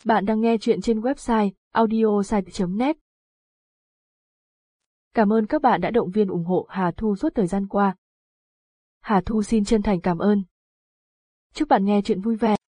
Bạn đang nghe chuyện trên website audiosite.net. Cảm ơn các bạn đã động viên ủng hộ Hà Thu suốt thời gian qua. Hà Thu xin chân thành cảm ơn. Chúc bạn nghe chuyện vui vẻ.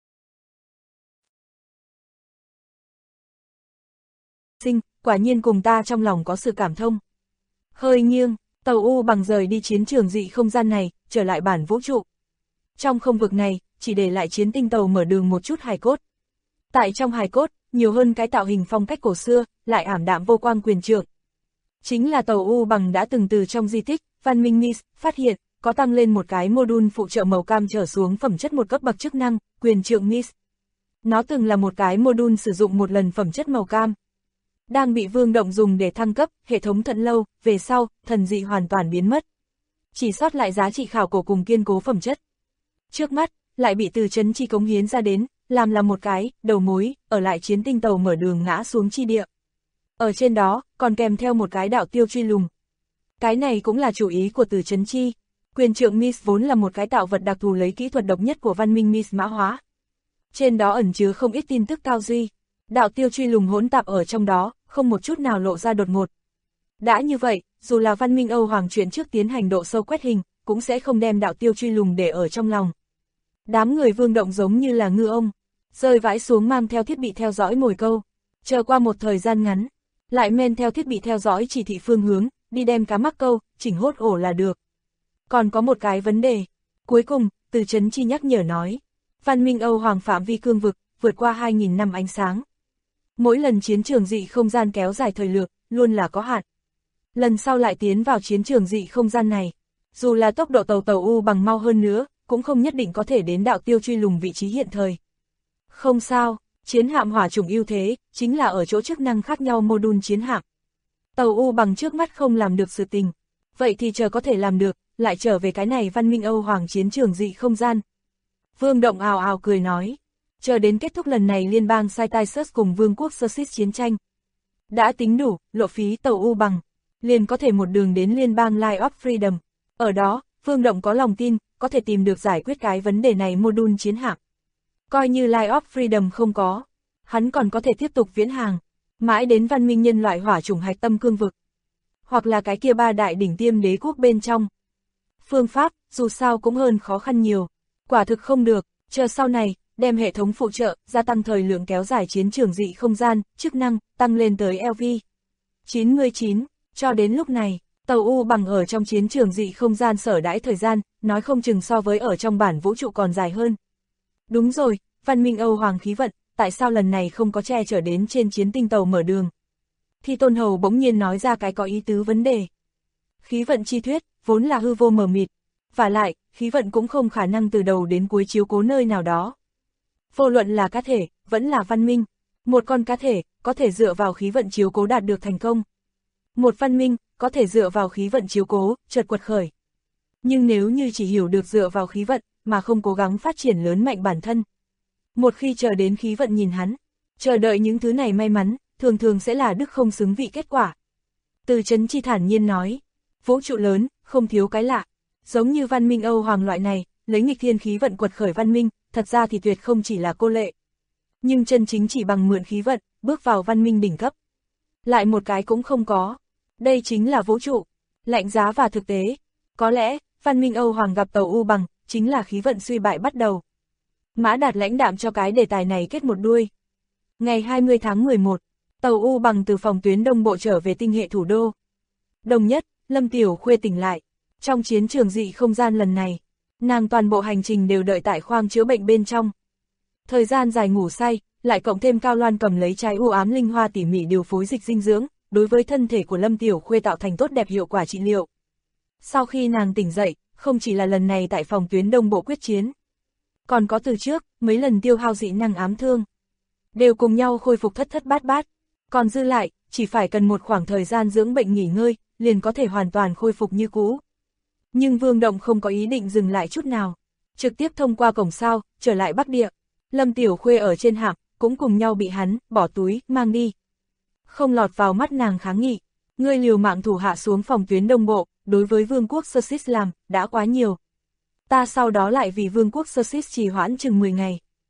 Quả nhiên cùng ta trong lòng có sự cảm thông. Hơi nghiêng, tàu U bằng rời đi chiến trường dị không gian này, trở lại bản vũ trụ. Trong không vực này, chỉ để lại chiến tinh tàu mở đường một chút hài cốt. Tại trong hài cốt, nhiều hơn cái tạo hình phong cách cổ xưa, lại ảm đạm vô quang quyền trượng. Chính là tàu U bằng đã từng từ trong di tích, văn minh Nis, phát hiện, có tăng lên một cái module phụ trợ màu cam trở xuống phẩm chất một cấp bậc chức năng, quyền trượng Nis. Nó từng là một cái module sử dụng một lần phẩm chất màu cam. Đang bị Vương Động dùng để thăng cấp, hệ thống Thận Lâu, về sau, thần dị hoàn toàn biến mất. Chỉ sót lại giá trị khảo cổ cùng kiên cố phẩm chất. Trước mắt, lại bị Từ Chấn Chi cống hiến ra đến, làm là một cái, đầu mối, ở lại chiến tinh tàu mở đường ngã xuống chi địa. Ở trên đó, còn kèm theo một cái đạo tiêu truy lùng. Cái này cũng là chủ ý của Từ Chấn Chi. Quyền trượng Mis vốn là một cái tạo vật đặc thù lấy kỹ thuật độc nhất của văn minh Mis mã hóa. Trên đó ẩn chứa không ít tin tức cao duy. Đạo tiêu truy lùng hỗn tạp ở trong đó, không một chút nào lộ ra đột ngột. Đã như vậy, dù là văn minh Âu Hoàng chuyện trước tiến hành độ sâu quét hình, cũng sẽ không đem đạo tiêu truy lùng để ở trong lòng. Đám người Vương Động giống như là ngư ông, rơi vãi xuống mang theo thiết bị theo dõi mồi câu, chờ qua một thời gian ngắn, lại men theo thiết bị theo dõi chỉ thị phương hướng, đi đem cá mắc câu, chỉnh hốt ổ là được. Còn có một cái vấn đề, cuối cùng, Từ Chấn Chi nhắc nhở nói, văn minh Âu Hoàng phạm vi cương vực, vượt qua 2.000 năm ánh sáng. Mỗi lần chiến trường dị không gian kéo dài thời lượng, luôn là có hạn. Lần sau lại tiến vào chiến trường dị không gian này, dù là tốc độ tàu U bằng mau hơn nữa, cũng không nhất định có thể đến đạo tiêu truy lùng vị trí hiện thời. Không sao, chiến hạm hỏa chủng ưu thế, chính là ở chỗ chức năng khác nhau module chiến hạm. Tàu U bằng trước mắt không làm được sự tình, vậy thì chờ có thể làm được, lại trở về cái này văn minh Âu Hoàng chiến trường dị không gian. Vương Động ào ào cười nói, chờ đến kết thúc lần này liên bang Cytisus cùng Vương quốc Xerxes chiến tranh. Đã tính đủ, lộ phí tàu U bằng, liền có thể một đường đến liên bang Line of Freedom. Ở đó, Vương Động có lòng tin, có thể tìm được giải quyết cái vấn đề này module chiến hạm. Coi như Line of Freedom không có, hắn còn có thể tiếp tục viễn hàng, mãi đến văn minh nhân loại hỏa chủng hạch tâm cương vực. Hoặc là cái kia ba đại đỉnh tiêm đế quốc bên trong. Phương pháp, dù sao cũng hơn khó khăn nhiều. Quả thực không được, chờ sau này, đem hệ thống phụ trợ, gia tăng thời lượng kéo dài chiến trường dị không gian, chức năng, tăng lên tới LV 99, cho đến lúc này. Tàu U bằng ở trong chiến trường dị không gian sở đãi thời gian, nói không chừng so với ở trong bản vũ trụ còn dài hơn. Đúng rồi, văn minh Âu Hoàng khí vận, tại sao lần này không có che chở đến trên chiến tinh tàu mở đường? Thì Tôn Hầu bỗng nhiên nói ra cái có ý tứ vấn đề. Khí vận chi thuyết, vốn là hư vô mờ mịt. Vả lại, khí vận cũng không khả năng từ đầu đến cuối chiếu cố nơi nào đó. Vô luận là cá thể, vẫn là văn minh. Một con cá thể, có thể dựa vào khí vận chiếu cố đạt được thành công. Một văn minh, có thể dựa vào khí vận chiếu cố, chợt quật khởi. Nhưng nếu như chỉ hiểu được dựa vào khí vận, mà không cố gắng phát triển lớn mạnh bản thân. Một khi chờ đến khí vận nhìn hắn, chờ đợi những thứ này may mắn, thường thường sẽ là đức không xứng vị kết quả. Từ Chấn Chi thản nhiên nói, vũ trụ lớn, không thiếu cái lạ. Giống như văn minh Âu Hoàng loại này, lấy nghịch thiên khí vận quật khởi văn minh, thật ra thì tuyệt không chỉ là cô lệ. Nhưng chân chính chỉ bằng mượn khí vận, bước vào văn minh đỉnh cấp. Lại một cái cũng không có. Đây chính là vũ trụ, lạnh giá và thực tế. Có lẽ, văn minh Âu Hoàng gặp tàu U bằng, chính là khí vận suy bại bắt đầu. Mã Đạt lãnh đạm cho cái đề tài này kết một đuôi. Ngày 20 tháng 11, tàu U bằng từ phòng tuyến Đông Bộ trở về tinh hệ thủ đô. Đồng nhất, Lâm Tiểu Khuê tỉnh lại. Trong chiến trường dị không gian lần này, nàng toàn bộ hành trình đều đợi tại khoang chữa bệnh bên trong. Thời gian dài ngủ say, lại cộng thêm Cao Loan cầm lấy trái u ám linh hoa tỉ mỉ điều phối dịch dinh dưỡng, đối với thân thể của Lâm Tiểu Khuê tạo thành tốt đẹp hiệu quả trị liệu. Sau khi nàng tỉnh dậy, không chỉ là lần này tại phòng tuyến Đông Bộ quyết chiến, còn có từ trước, mấy lần tiêu hao dị năng ám thương, đều cùng nhau khôi phục thất thất bát bát, còn dư lại, chỉ phải cần một khoảng thời gian dưỡng bệnh nghỉ ngơi, liền có thể hoàn toàn khôi phục như cũ. Nhưng Vương Động không có ý định dừng lại chút nào, trực tiếp thông qua cổng sao, trở lại Bắc Địa. Lâm Tiểu Khuê ở trên hạm, cũng cùng nhau bị hắn, bỏ túi, mang đi. Không lọt vào mắt nàng kháng nghị, ngươi liều mạng thủ hạ xuống phòng tuyến Đông Bộ, đối với Vương quốc Xerxes làm, đã quá nhiều. Ta sau đó lại vì Vương quốc Xerxes trì hoãn chừng 10 ngày.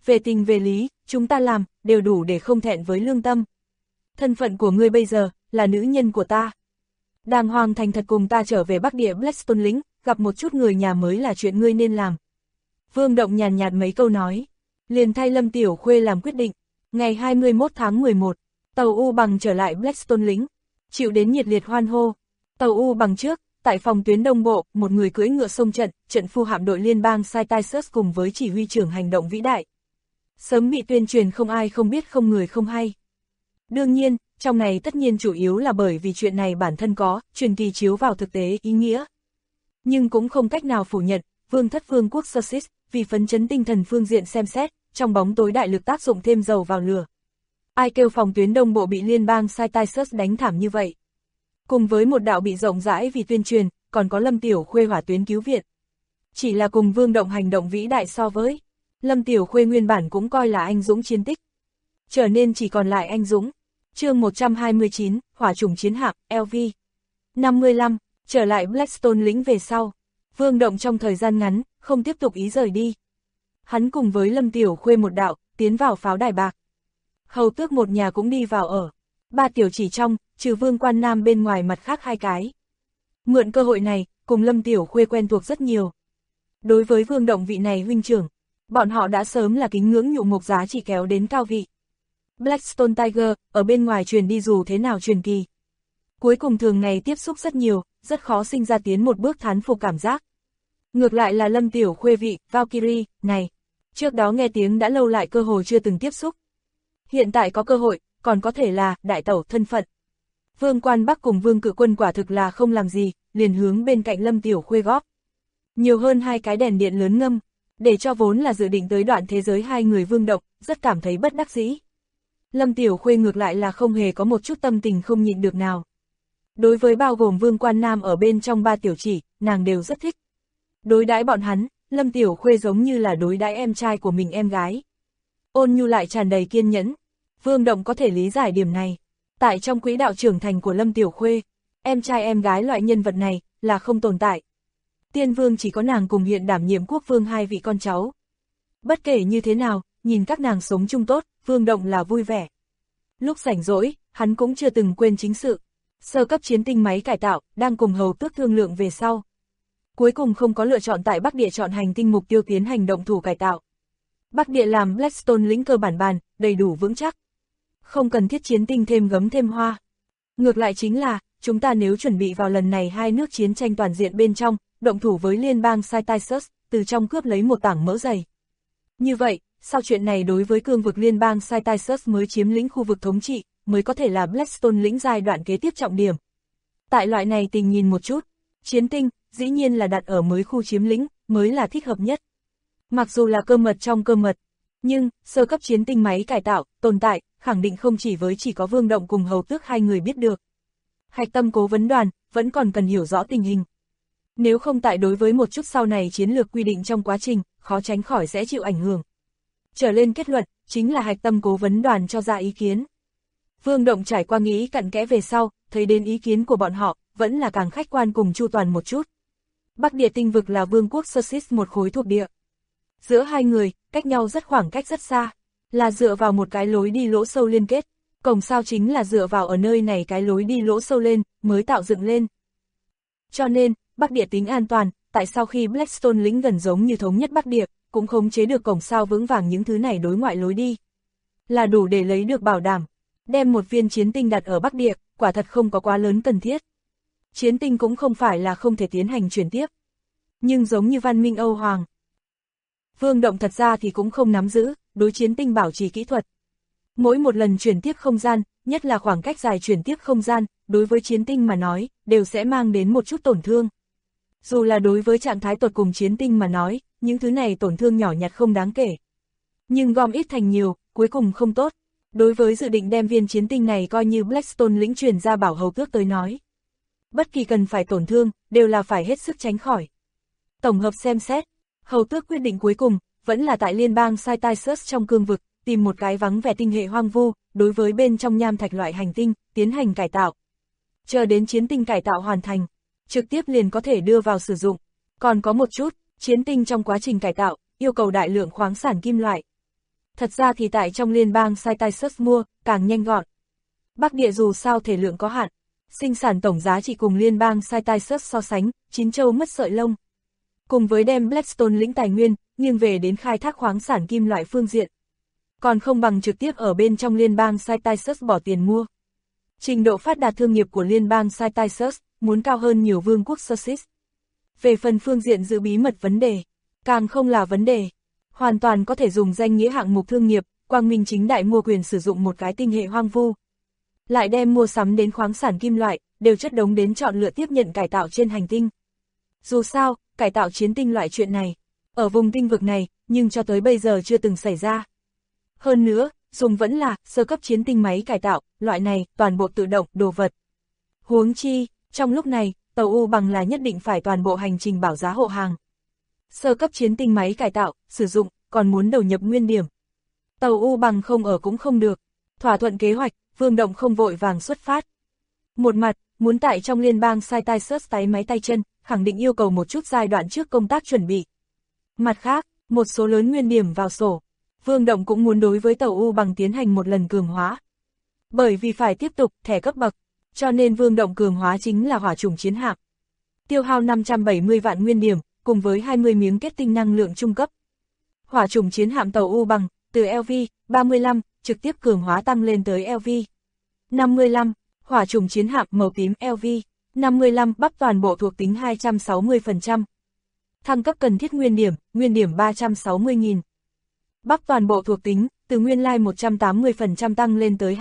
Về tình về lý, chúng ta làm, đều đủ để không thẹn với lương tâm. Thân phận của ngươi bây giờ, là nữ nhân của ta. Đàng hoàng thành thật cùng ta trở về Bắc Địa Blackstone lĩnh, gặp một chút người nhà mới là chuyện ngươi nên làm. Vương Động nhàn nhạt mấy câu nói, liền thay Lâm Tiểu Khuê làm quyết định. Ngày 21 tháng 11, tàu U Bằng trở lại Blackstone lĩnh, chịu đến nhiệt liệt hoan hô. Tàu U Bằng trước, tại phòng tuyến Đông Bộ, một người cưỡi ngựa xông trận, trận phu hạm đội liên bang Cyrus cùng với chỉ huy trưởng hành động vĩ đại. Sớm bị tuyên truyền không ai không biết không người không hay. Đương nhiên, trong này tất nhiên chủ yếu là bởi vì chuyện này bản thân có, truyền kỳ chiếu vào thực tế ý nghĩa. Nhưng cũng không cách nào phủ nhận, vương thất vương quốc Sussex, vì phấn chấn tinh thần phương diện xem xét, trong bóng tối đại lực tác dụng thêm dầu vào lửa. Ai kêu phòng tuyến Đông Bộ bị liên bang Cyrus đánh thảm như vậy. Cùng với một đạo bị rộng rãi vì tuyên truyền, còn có Lâm Tiểu Khuê hỏa tuyến cứu viện. Chỉ là cùng Vương Động hành động vĩ đại so với, Lâm Tiểu Khuê nguyên bản cũng coi là anh dũng chiến tích. Trở nên chỉ còn lại anh dũng. Chương 129, hỏa chủng chiến hạm, LV. 55, trở lại Blackstone lĩnh về sau. Vương Động trong thời gian ngắn, không tiếp tục ý rời đi. Hắn cùng với Lâm Tiểu Khuê một đạo, tiến vào pháo đài bạc. Hầu tước một nhà cũng đi vào ở. Ba tiểu chỉ trong, trừ Vương Quan Nam bên ngoài mặt khác hai cái. Mượn cơ hội này, cùng Lâm Tiểu Khuê quen thuộc rất nhiều. Đối với Vương Động vị này huynh trưởng, bọn họ đã sớm là kính ngưỡng nhụ mục giá trị kéo đến cao vị. Blackstone Tiger, ở bên ngoài truyền đi dù thế nào truyền kỳ. Cuối cùng thường ngày tiếp xúc rất nhiều, rất khó sinh ra tiến một bước thán phục cảm giác. Ngược lại là Lâm Tiểu Khuê vị, Valkyrie, này. Trước đó nghe tiếng đã lâu lại cơ hội chưa từng tiếp xúc. Hiện tại có cơ hội, còn có thể là đại tẩu thân phận. Vương Quan Bắc cùng Vương Cự Quân quả thực là không làm gì, liền hướng bên cạnh Lâm Tiểu Khuê góp. Nhiều hơn hai cái đèn điện lớn ngâm, để cho vốn là dự định tới đoạn thế giới hai người Vương Động, rất cảm thấy bất đắc dĩ. Lâm Tiểu Khuê ngược lại là không hề có một chút tâm tình không nhịn được nào. Đối với bao gồm Vương Quan Nam ở bên trong ba tiểu chỉ, nàng đều rất thích. Đối đãi bọn hắn, Lâm Tiểu Khuê giống như là đối đãi em trai của mình em gái. Ôn nhu lại tràn đầy kiên nhẫn. Vương Động có thể lý giải điểm này. Tại trong quỹ đạo trưởng thành của Lâm Tiểu Khuê, em trai em gái loại nhân vật này là không tồn tại. Tiên Vương chỉ có nàng cùng hiện đảm nhiệm quốc vương hai vị con cháu. Bất kể như thế nào, nhìn các nàng sống chung tốt, Vương Động là vui vẻ. Lúc rảnh rỗi, hắn cũng chưa từng quên chính sự. Sơ cấp chiến tinh máy cải tạo, đang cùng hầu tước thương lượng về sau. Cuối cùng không có lựa chọn tại Bắc Địa chọn hành tinh mục tiêu tiến hành động thủ cải tạo. Bắc Địa làm Blackstone lĩnh cơ bản bàn, đầy đủ vững chắc. Không cần thiết chiến tinh thêm gấm thêm hoa. Ngược lại chính là, chúng ta nếu chuẩn bị vào lần này hai nước chiến tranh toàn diện bên trong, động thủ với liên bang Cyrus, từ trong cướp lấy một tảng mỡ dày. Như vậy, sau chuyện này đối với cương vực liên bang Cyrus mới chiếm lĩnh khu vực thống trị, mới có thể là Blackstone lĩnh giai đoạn kế tiếp trọng điểm. Tại loại này tình nhìn một chút, chiến tinh, dĩ nhiên là đặt ở mới khu chiếm lĩnh, mới là thích hợp nhất. Mặc dù là cơ mật trong cơ mật, nhưng, sơ cấp chiến tinh máy cải tạo, tồn tại, khẳng định không chỉ với chỉ có Vương Động cùng hầu tước hai người biết được. Hạch tâm cố vấn đoàn, vẫn còn cần hiểu rõ tình hình. Nếu không tại đối với một chút sau này chiến lược quy định trong quá trình, khó tránh khỏi sẽ chịu ảnh hưởng. Trở lên kết luận, chính là hạch tâm cố vấn đoàn cho ra ý kiến. Vương Động trải qua nghĩ cặn kẽ về sau, thấy đến ý kiến của bọn họ, vẫn là càng khách quan cùng chu toàn một chút. Bắc Địa tinh vực là vương quốc Sussex một khối thuộc địa. Giữa hai người, cách nhau khoảng cách rất xa, là dựa vào một cái lối đi lỗ sâu liên kết, cổng sao chính là dựa vào ở nơi này cái lối đi lỗ sâu lên, mới tạo dựng lên. Cho nên, Bắc Địa tính an toàn, tại sao khi Blackstone lĩnh gần giống như thống nhất Bắc Địa, cũng khống chế được cổng sao vững vàng những thứ này đối ngoại lối đi. Là đủ để lấy được bảo đảm. Đem một viên chiến tinh đặt ở Bắc Địa, quả thật không có quá lớn cần thiết. Chiến tinh cũng không phải là không thể tiến hành chuyển tiếp. Nhưng giống như văn minh Âu Hoàng, Vương Động thật ra thì cũng không nắm giữ, đối chiến tinh bảo trì kỹ thuật. Mỗi một lần chuyển tiếp không gian, nhất là khoảng cách dài chuyển tiếp không gian, đối với chiến tinh mà nói, đều sẽ mang đến một chút tổn thương. Dù là đối với trạng thái tột cùng chiến tinh mà nói, những thứ này tổn thương nhỏ nhặt không đáng kể. Nhưng gom ít thành nhiều, cuối cùng không tốt. Đối với dự định đem viên chiến tinh này coi như Blackstone lĩnh truyền ra bảo hầu tước tới nói. Bất kỳ cần phải tổn thương, đều là phải hết sức tránh khỏi. Tổng hợp xem xét, hầu tước quyết định cuối cùng, vẫn là tại liên bang Cyrus trong cương vực, tìm một cái vắng vẻ tinh hệ hoang vu, đối với bên trong nham thạch loại hành tinh, tiến hành cải tạo. Chờ đến chiến tinh cải tạo hoàn thành, trực tiếp liền có thể đưa vào sử dụng. Còn có một chút, chiến tinh trong quá trình cải tạo, yêu cầu đại lượng khoáng sản kim loại. Thật ra thì tại trong liên bang Cytisus mua, càng nhanh gọn. Bắc địa dù sao thể lượng có hạn, sinh sản tổng giá trị cùng liên bang Cytisus so sánh, chín châu mất sợi lông. Cùng với đem Blackstone lĩnh tài nguyên, nghiêng về đến khai thác khoáng sản kim loại phương diện. Còn không bằng trực tiếp ở bên trong liên bang Cytisus bỏ tiền mua. Trình độ phát đạt thương nghiệp của liên bang Cytisus muốn cao hơn nhiều vương quốc Sussex. Về phần phương diện giữ bí mật vấn đề, càng không là vấn đề. Hoàn toàn có thể dùng danh nghĩa hạng mục thương nghiệp, quang minh chính đại mua quyền sử dụng một cái tinh hệ hoang vu. Lại đem mua sắm đến khoáng sản kim loại, đều chất đống đến chọn lựa tiếp nhận cải tạo trên hành tinh. Dù sao, cải tạo chiến tinh loại chuyện này, ở vùng tinh vực này, nhưng cho tới bây giờ chưa từng xảy ra. Hơn nữa, dùng vẫn là sơ cấp chiến tinh máy cải tạo, loại này, toàn bộ tự động, đồ vật. Huống chi, trong lúc này, tàu U bằng là nhất định phải toàn bộ hành trình bảo giá hộ hàng. Sơ cấp chiến tinh máy cải tạo, sử dụng, còn muốn đầu nhập nguyên điểm. Tàu U bằng không ở cũng không được. Thỏa thuận kế hoạch, Vương Động không vội vàng xuất phát. Một mặt, muốn tại trong liên bang Cytisus tái máy tay chân, khẳng định yêu cầu một chút giai đoạn trước công tác chuẩn bị. Mặt khác, một số lớn nguyên điểm vào sổ. Vương Động cũng muốn đối với tàu U bằng tiến hành một lần cường hóa. Bởi vì phải tiếp tục thẻ cấp bậc, cho nên Vương Động cường hóa chính là hỏa trùng chiến hạm. Tiêu hao 570 vạn nguyên điểm, cùng với 20 miếng kết tinh năng lượng trung cấp. Hỏa trùng chiến hạm tàu U bằng, từ LV 35, trực tiếp cường hóa tăng lên tới LV 55, hỏa trùng chiến hạm màu tím LV 55 bắp toàn bộ thuộc tính 260%. Thăng cấp cần thiết nguyên điểm 360.000. Bắp toàn bộ thuộc tính, từ nguyên lai 180% tăng lên tới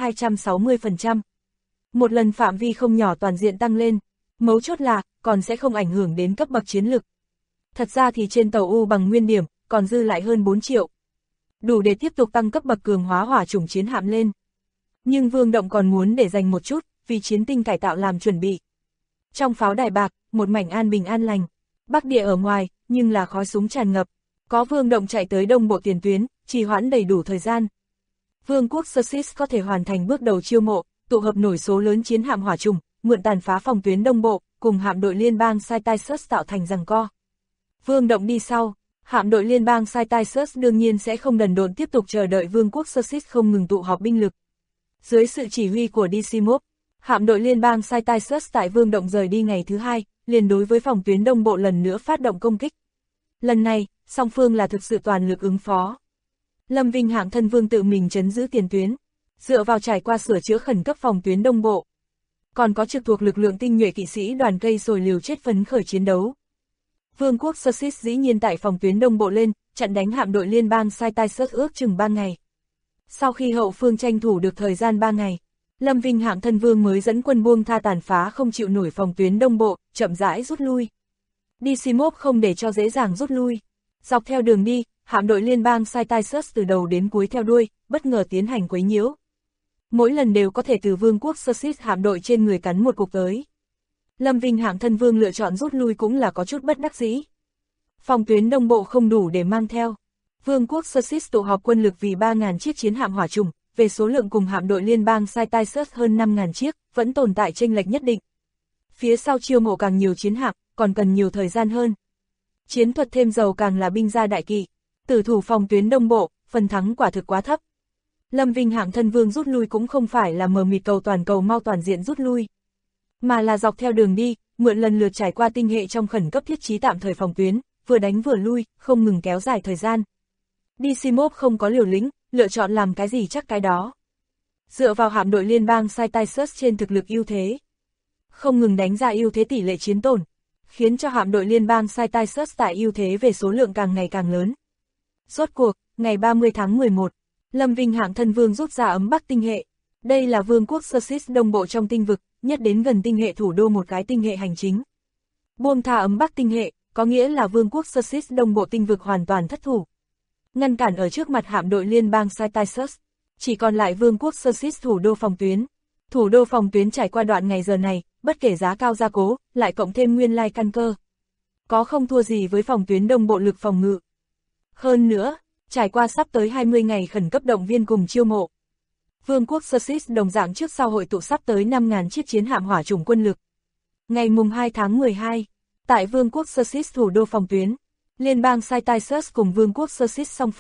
260%. Một lần phạm vi không nhỏ toàn diện tăng lên, mấu chốt là, còn sẽ không ảnh hưởng đến cấp bậc chiến lực. Thật ra thì trên tàu U bằng nguyên điểm, còn dư lại hơn 4 triệu. Đủ để tiếp tục tăng cấp bậc cường hóa hỏa chủng chiến hạm lên. Nhưng Vương Động còn muốn để dành một chút, vì chiến tinh cải tạo làm chuẩn bị. Trong pháo đài bạc, một mảnh an bình an lành. Bắc địa ở ngoài, nhưng là khói súng tràn ngập. Có Vương Động chạy tới đông bộ tiền tuyến, trì hoãn đầy đủ thời gian. Vương quốc Sussex có thể hoàn thành bước đầu chiêu mộ, tụ hợp nổi số lớn chiến hạm hỏa trùng, mượn tàn phá phòng tuyến đông bộ, cùng hạm đội liên bang Cytisus tạo thành giằng co. Vương Động đi sau, hạm đội liên bang Cytisus đương nhiên sẽ không đần độn tiếp tục chờ đợi vương quốc Sussex không ngừng tụ họp binh lực. Dưới sự chỉ huy của Decimov, hạm đội liên bang Cytisus tại Vương Động rời đi ngày thứ hai, liền đối với phòng tuyến đông bộ lần nữa phát động công kích. Lần này, song phương là thực sự toàn lực ứng phó. Lâm Vinh hạng thân vương tự mình trấn giữ tiền tuyến, dựa vào trải qua sửa chữa khẩn cấp phòng tuyến đông bộ. Còn có trực thuộc lực lượng tinh nhuệ kỵ sĩ đoàn cây sồi liều chết phấn khởi chiến đấu. Vương quốc Sussex dĩ nhiên tại phòng tuyến đông bộ lên, chặn đánh hạm đội liên bang Cytisus ước chừng 3 ngày. Sau khi hậu phương tranh thủ được thời gian 3 ngày, Lâm Vinh hạng thân vương mới dẫn quân buông tha tàn phá không chịu nổi phòng tuyến đông bộ, chậm rãi rút lui. Decimov không để cho dễ dàng rút lui. Dọc theo đường đi, hạm đội liên bang Cytisus từ đầu đến cuối theo đuôi, bất ngờ tiến hành quấy nhiễu. Mỗi lần đều có thể từ vương quốc Sussex hạm đội trên người cắn một cục tới. Lâm Vinh hạng thân vương lựa chọn rút lui cũng là có chút bất đắc dĩ. Phòng tuyến đông bộ không đủ để mang theo. Vương quốc Sussex tụ họp quân lực vì 3.000 chiếc chiến hạm hỏa trùng, về số lượng cùng hạm đội liên bang Cytisus hơn 5.000 chiếc, vẫn tồn tại chênh lệch nhất định. Phía sau chiêu mộ càng nhiều chiến hạm, còn cần nhiều thời gian hơn. Chiến thuật thêm dầu càng là binh gia đại kỵ. Tử thủ phòng tuyến đông bộ, phần thắng quả thực quá thấp. Lâm Vinh hạng thân vương rút lui cũng không phải là mờ mịt cầu mau toàn diện rút lui, mà là dọc theo đường đi, mượn lần lượt trải qua tinh hệ trong khẩn cấp thiết trí tạm thời phòng tuyến, vừa đánh vừa lui, không ngừng kéo dài thời gian. Decimov không có liều lĩnh, lựa chọn làm cái gì chắc cái đó. Dựa vào hạm đội liên bang Cytisus trên thực lực ưu thế, không ngừng đánh ra ưu thế tỷ lệ chiến tổn, khiến cho hạm đội liên bang Cytisus tại ưu thế về số lượng càng ngày càng lớn. Rốt cuộc, ngày 30 tháng 11, Lâm Vinh hạng thân vương rút ra ấm Bắc tinh hệ. Đây là vương quốc Sussex đông bộ trong tinh vực, nhất đến gần tinh hệ thủ đô một cái tinh hệ hành chính. Buông tha ấm Bắc tinh hệ, có nghĩa là vương quốc Sussex đông bộ tinh vực hoàn toàn thất thủ. Ngăn cản ở trước mặt hạm đội liên bang Cytisus, chỉ còn lại vương quốc Sussex thủ đô phòng tuyến. Thủ đô phòng tuyến trải qua đoạn ngày giờ này, bất kể giá cao gia cố, lại cộng thêm nguyên lai căn cơ. Có không thua gì với phòng tuyến đông bộ lực phòng ngự. Hơn nữa, trải qua sắp tới 20 ngày khẩn cấp động viên cùng chiêu mộ. Vương quốc Sussex đồng dạng trước sau hội tụ sắp tới 5.000 chiếc chiến hạm hỏa chủng quân lực. Ngày mùng 2 tháng 12, tại Vương quốc Sussex thủ đô phòng tuyến, liên bang Cytisus cùng Vương quốc Sussex song phương,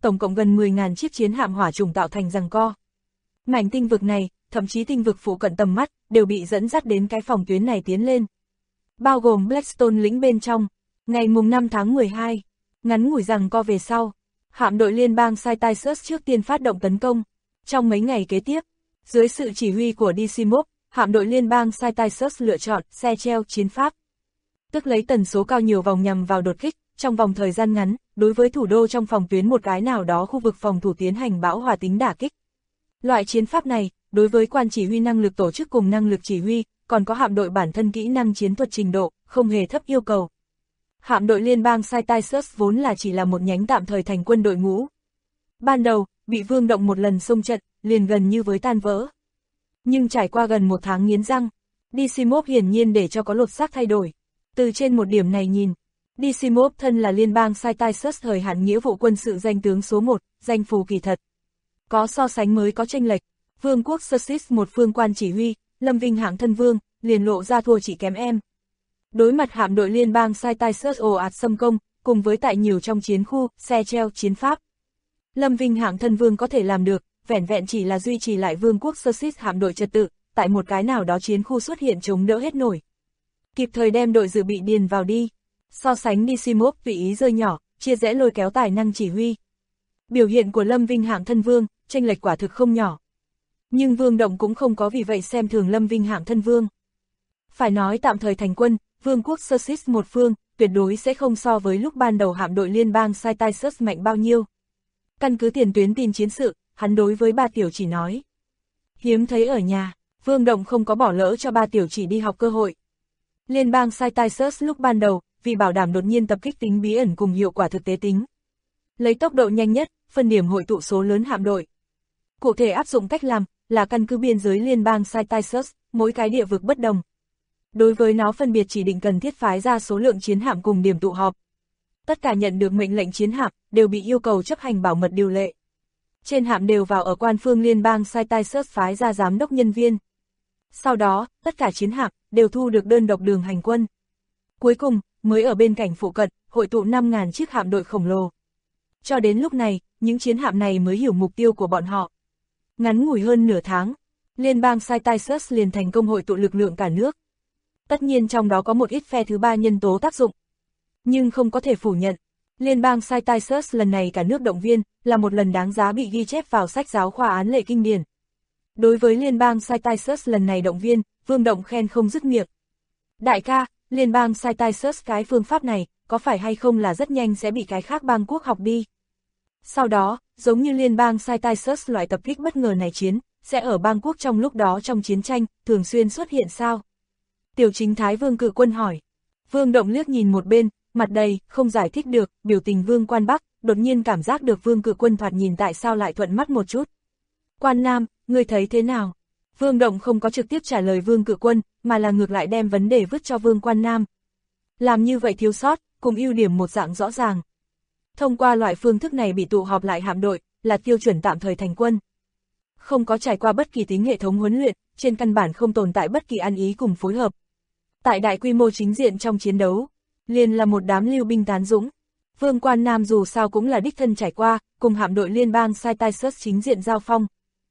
tổng cộng gần 10.000 chiếc chiến hạm hỏa trùng tạo thành giằng co. Mảnh tinh vực này, thậm chí tinh vực phụ cận tầm mắt, đều bị dẫn dắt đến cái phòng tuyến này tiến lên. Bao gồm Blackstone lĩnh bên trong. Ngày mùng 5 tháng 12, ngắn ngủi giằng co về sau, hạm đội liên bang Cytaisus trước tiên phát động tấn công. Trong mấy ngày kế tiếp, dưới sự chỉ huy của Decimov, hạm đội liên bang Cytaisus lựa chọn xe treo chiến pháp. Tức lấy tần số cao nhiều vòng nhằm vào đột kích, trong vòng thời gian ngắn, đối với thủ đô trong phòng tuyến một cái nào đó khu vực phòng thủ tiến hành bão hòa tính đả kích. Loại chiến pháp này, đối với quan chỉ huy năng lực tổ chức cùng năng lực chỉ huy, còn có hạm đội bản thân kỹ năng chiến thuật trình độ, không hề thấp yêu cầu. Hạm đội liên bang Cytaisus vốn là chỉ là một nhánh tạm thời thành quân đội ngũ. Ban đầu, bị Vương Động một lần xông trận, liền gần như với tan vỡ. Nhưng trải qua gần một tháng nghiến răng, Decimov hiển nhiên để cho có lột xác thay đổi. Từ trên một điểm này nhìn, Decimov thân là liên bang Cytaisus thời hạn nghĩa vụ quân sự danh tướng số 1, danh phù kỳ thật. Có so sánh mới có chênh lệch, Vương quốc Sussex một phương quan chỉ huy, Lâm Vinh hạng thân vương, liền lộ ra thua chỉ kém em. Đối mặt hạm đội liên bang Cytaisus ồ ạt xâm công, cùng với tại nhiều trong chiến khu, xe treo chiến pháp. Lâm Vinh hạng thân vương có thể làm được, vẻn vẹn chỉ là duy trì lại vương quốc Sussex hạm đội trật tự, tại một cái nào đó chiến khu xuất hiện chống đỡ hết nổi. Kịp thời đem đội dự bị điền vào đi. So sánh Decimov tùy ý rơi nhỏ, chia rẽ lôi kéo tài năng chỉ huy. Biểu hiện của Lâm Vinh hạng thân vương, chênh lệch quả thực không nhỏ. Nhưng Vương Động cũng không có vì vậy xem thường Lâm Vinh hạng thân vương. Phải nói tạm thời thành quân, vương quốc Sussex một phương, tuyệt đối sẽ không so với lúc ban đầu hạm đội liên bang Cytaisus mạnh bao nhiêu. Căn cứ tiền tuyến tin chiến sự, hắn đối với ba tiểu chỉ nói. Hiếm thấy ở nhà, Vương Động không có bỏ lỡ cho ba tiểu chỉ đi học cơ hội. Liên bang Cytaisus lúc ban đầu, vì bảo đảm đột nhiên tập kích tính bí ẩn cùng hiệu quả thực tế tính. Lấy tốc độ nhanh nhất, phân điểm hội tụ số lớn hạm đội. Cụ thể áp dụng cách làm, là căn cứ biên giới liên bang Cytaisus, mỗi cái địa vực bất đồng. Đối với nó phân biệt chỉ định cần thiết phái ra số lượng chiến hạm cùng điểm tụ họp. Tất cả nhận được mệnh lệnh chiến hạm, đều bị yêu cầu chấp hành bảo mật điều lệ. Trên hạm đều vào ở quan phương liên bang Cytaisus phái ra giám đốc nhân viên. Sau đó, tất cả chiến hạm, đều thu được đơn độc đường hành quân. Cuối cùng, mới ở bên cạnh phụ cận, hội tụ 5.000 chiếc hạm đội khổng lồ. Cho đến lúc này, những chiến hạm này mới hiểu mục tiêu của bọn họ. Ngắn ngủi hơn nửa tháng, liên bang Cytaisus liền thành công hội tụ lực lượng cả nước. Tất nhiên trong đó có một ít phe thứ ba nhân tố tác dụng. Nhưng không có thể phủ nhận, liên bang Cytaisus lần này cả nước động viên, là một lần đáng giá bị ghi chép vào sách giáo khoa án lệ kinh điển. Đối với liên bang Cytaisus lần này động viên, Vương Động khen không dứt miệng. Đại ca, liên bang Cytaisus cái phương pháp này, có phải hay không là rất nhanh sẽ bị cái khác bang quốc học đi. Sau đó, giống như liên bang Cytaisus loại tập kích bất ngờ này chiến, sẽ ở bang quốc trong lúc đó trong chiến tranh, thường xuyên xuất hiện sao? Tiểu chính thái Vương Cự Quân hỏi. Vương Động liếc nhìn một bên, mặt đầy, không giải thích được, biểu tình Vương Quan Bắc, đột nhiên cảm giác được Vương Cự Quân thoạt nhìn tại sao lại thuận mắt một chút. Quan Nam, ngươi thấy thế nào? Vương Động không có trực tiếp trả lời Vương Cự Quân, mà là ngược lại đem vấn đề vứt cho Vương Quan Nam. Làm như vậy thiếu sót, cùng ưu điểm một dạng rõ ràng. Thông qua loại phương thức này bị tụ họp lại hạm đội, là tiêu chuẩn tạm thời thành quân. Không có trải qua bất kỳ tính hệ thống huấn luyện, trên căn bản không tồn tại bất kỳ ăn ý cùng phối hợp. Tại đại quy mô chính diện trong chiến đấu, liền là một đám lưu binh tán dũng. Vương Quan Nam dù sao cũng là đích thân trải qua, cùng hạm đội liên bang Cytaisus chính diện giao phong.